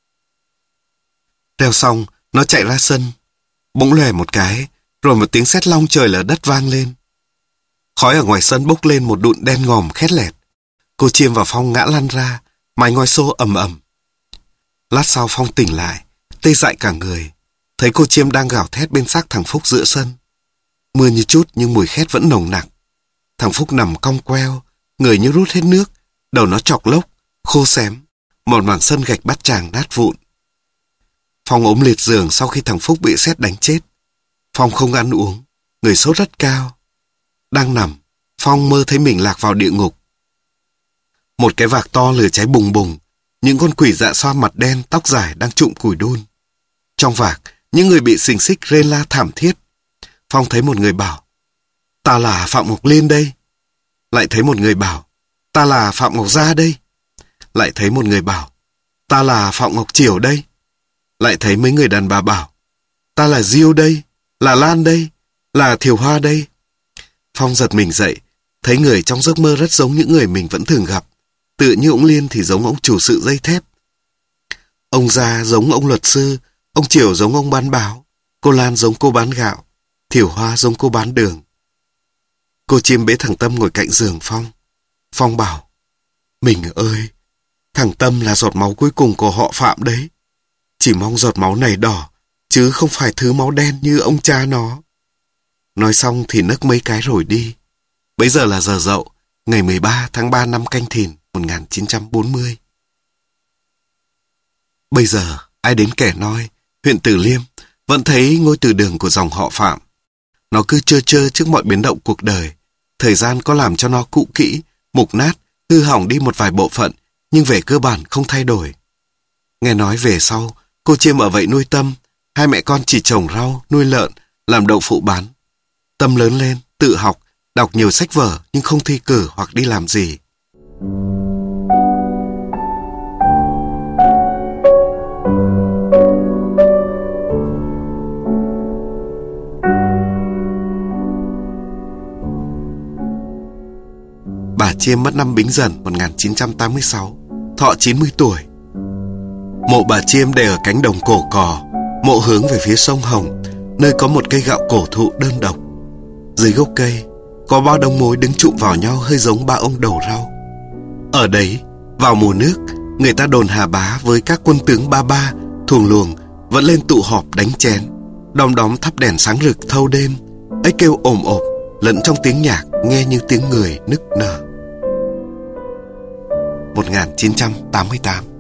Reo xong, nó chạy ra sân. Bỗng lòe một cái, rồi một tiếng sét long trời lở đất vang lên. Khói ở ngoài sân bốc lên một đụn đen ngòm khét lẹt. Cô Chiêm và Phong ngã lăn ra, mái ngói xô ầm ầm. Lát sau Phong tỉnh lại, tê dại cả người, thấy cô Chiêm đang gào thét bên xác thằng Phúc giữa sân. Mưa như chút nhưng mùi khét vẫn nồng nặc. Thằng Phúc nằm cong queo, người như rút hết nước, đầu nó chọc lốc, khô xém, một mảng sân gạch bát tràng nát vụn. Phong ốm liệt giường sau khi thằng Phúc bị sét đánh chết. Phong không ăn uống, người sốt rất cao. Đang nằm, Phong mơ thấy mình lạc vào địa ngục. Một cái vạc to lửa cháy bùng bùng, những con quỷ dạ xoa mặt đen, tóc dài đang trụm củi đun. Trong vạc, những người bị xình xích rên la thảm thiết. Phong thấy một người bảo, ta là Phạm Ngọc Liên đây. Lại thấy một người bảo, ta là Phạm Ngọc Gia đây. Lại thấy một người bảo, ta là Phạm Ngọc Triều đây. Lại thấy mấy người đàn bà bảo, ta là Diêu đây, là Lan đây, là Thiều Hoa đây. Phong giật mình dậy, thấy người trong giấc mơ rất giống những người mình vẫn thường gặp. Tựa như ông Liên thì giống ông chủ sự dây thép. Ông Gia giống ông luật sư, ông Triều giống ông bán báo, cô Lan giống cô bán gạo, Thiều Hoa giống cô bán đường. Cô Chiêm bế thằng Tâm ngồi cạnh giường Phong. Phong bảo, mình ơi, thằng Tâm là giọt máu cuối cùng của họ Phạm đấy. Chỉ mong giọt máu này đỏ, chứ không phải thứ máu đen như ông cha nó. Nói xong thì nấc mấy cái rồi đi. Bấy giờ là giờ Dậu, ngày mười ba tháng ba năm Canh Thìn một nghìn chín trăm bốn mươi. Bây giờ, ai đến Kẻ Noi, huyện Từ Liêm, vẫn thấy ngôi từ đường của dòng họ Phạm. Nó cứ trơ trơ trước mọi biến động cuộc đời. Thời gian có làm cho nó cũ kỹ, mục nát, hư hỏng đi một vài bộ phận, nhưng về cơ bản không thay đổi. Nghe nói về sau, cô Chiêm ở vậy nuôi Tâm, hai mẹ con chỉ trồng rau, nuôi lợn, làm đậu phụ bán. Tâm lớn lên, tự học, đọc nhiều sách vở nhưng không thi cử hoặc đi làm gì. Bà Chiêm mất năm Bính Dần một nghìn chín trăm tám mươi sáu, thọ chín mươi tuổi. Mộ bà Chiêm để ở cánh đồng cổ cò, mộ hướng về phía sông Hồng, nơi có một cây gạo cổ thụ đơn độc. Dưới gốc cây, có bao đống mối đứng chụm vào nhau hơi giống ba ông đầu rau. Ở đấy, vào mùa nước, người ta đồn Hà Bá với các quân tướng Ba Ba, Thuồng Luồng vẫn lên tụ họp đánh chén, đom đóm thắp đèn sáng rực thâu đêm, ấy kêu ồm ộp, lẫn trong tiếng nhạc nghe như tiếng người nức nở. một nghìn chín trăm tám mươi tám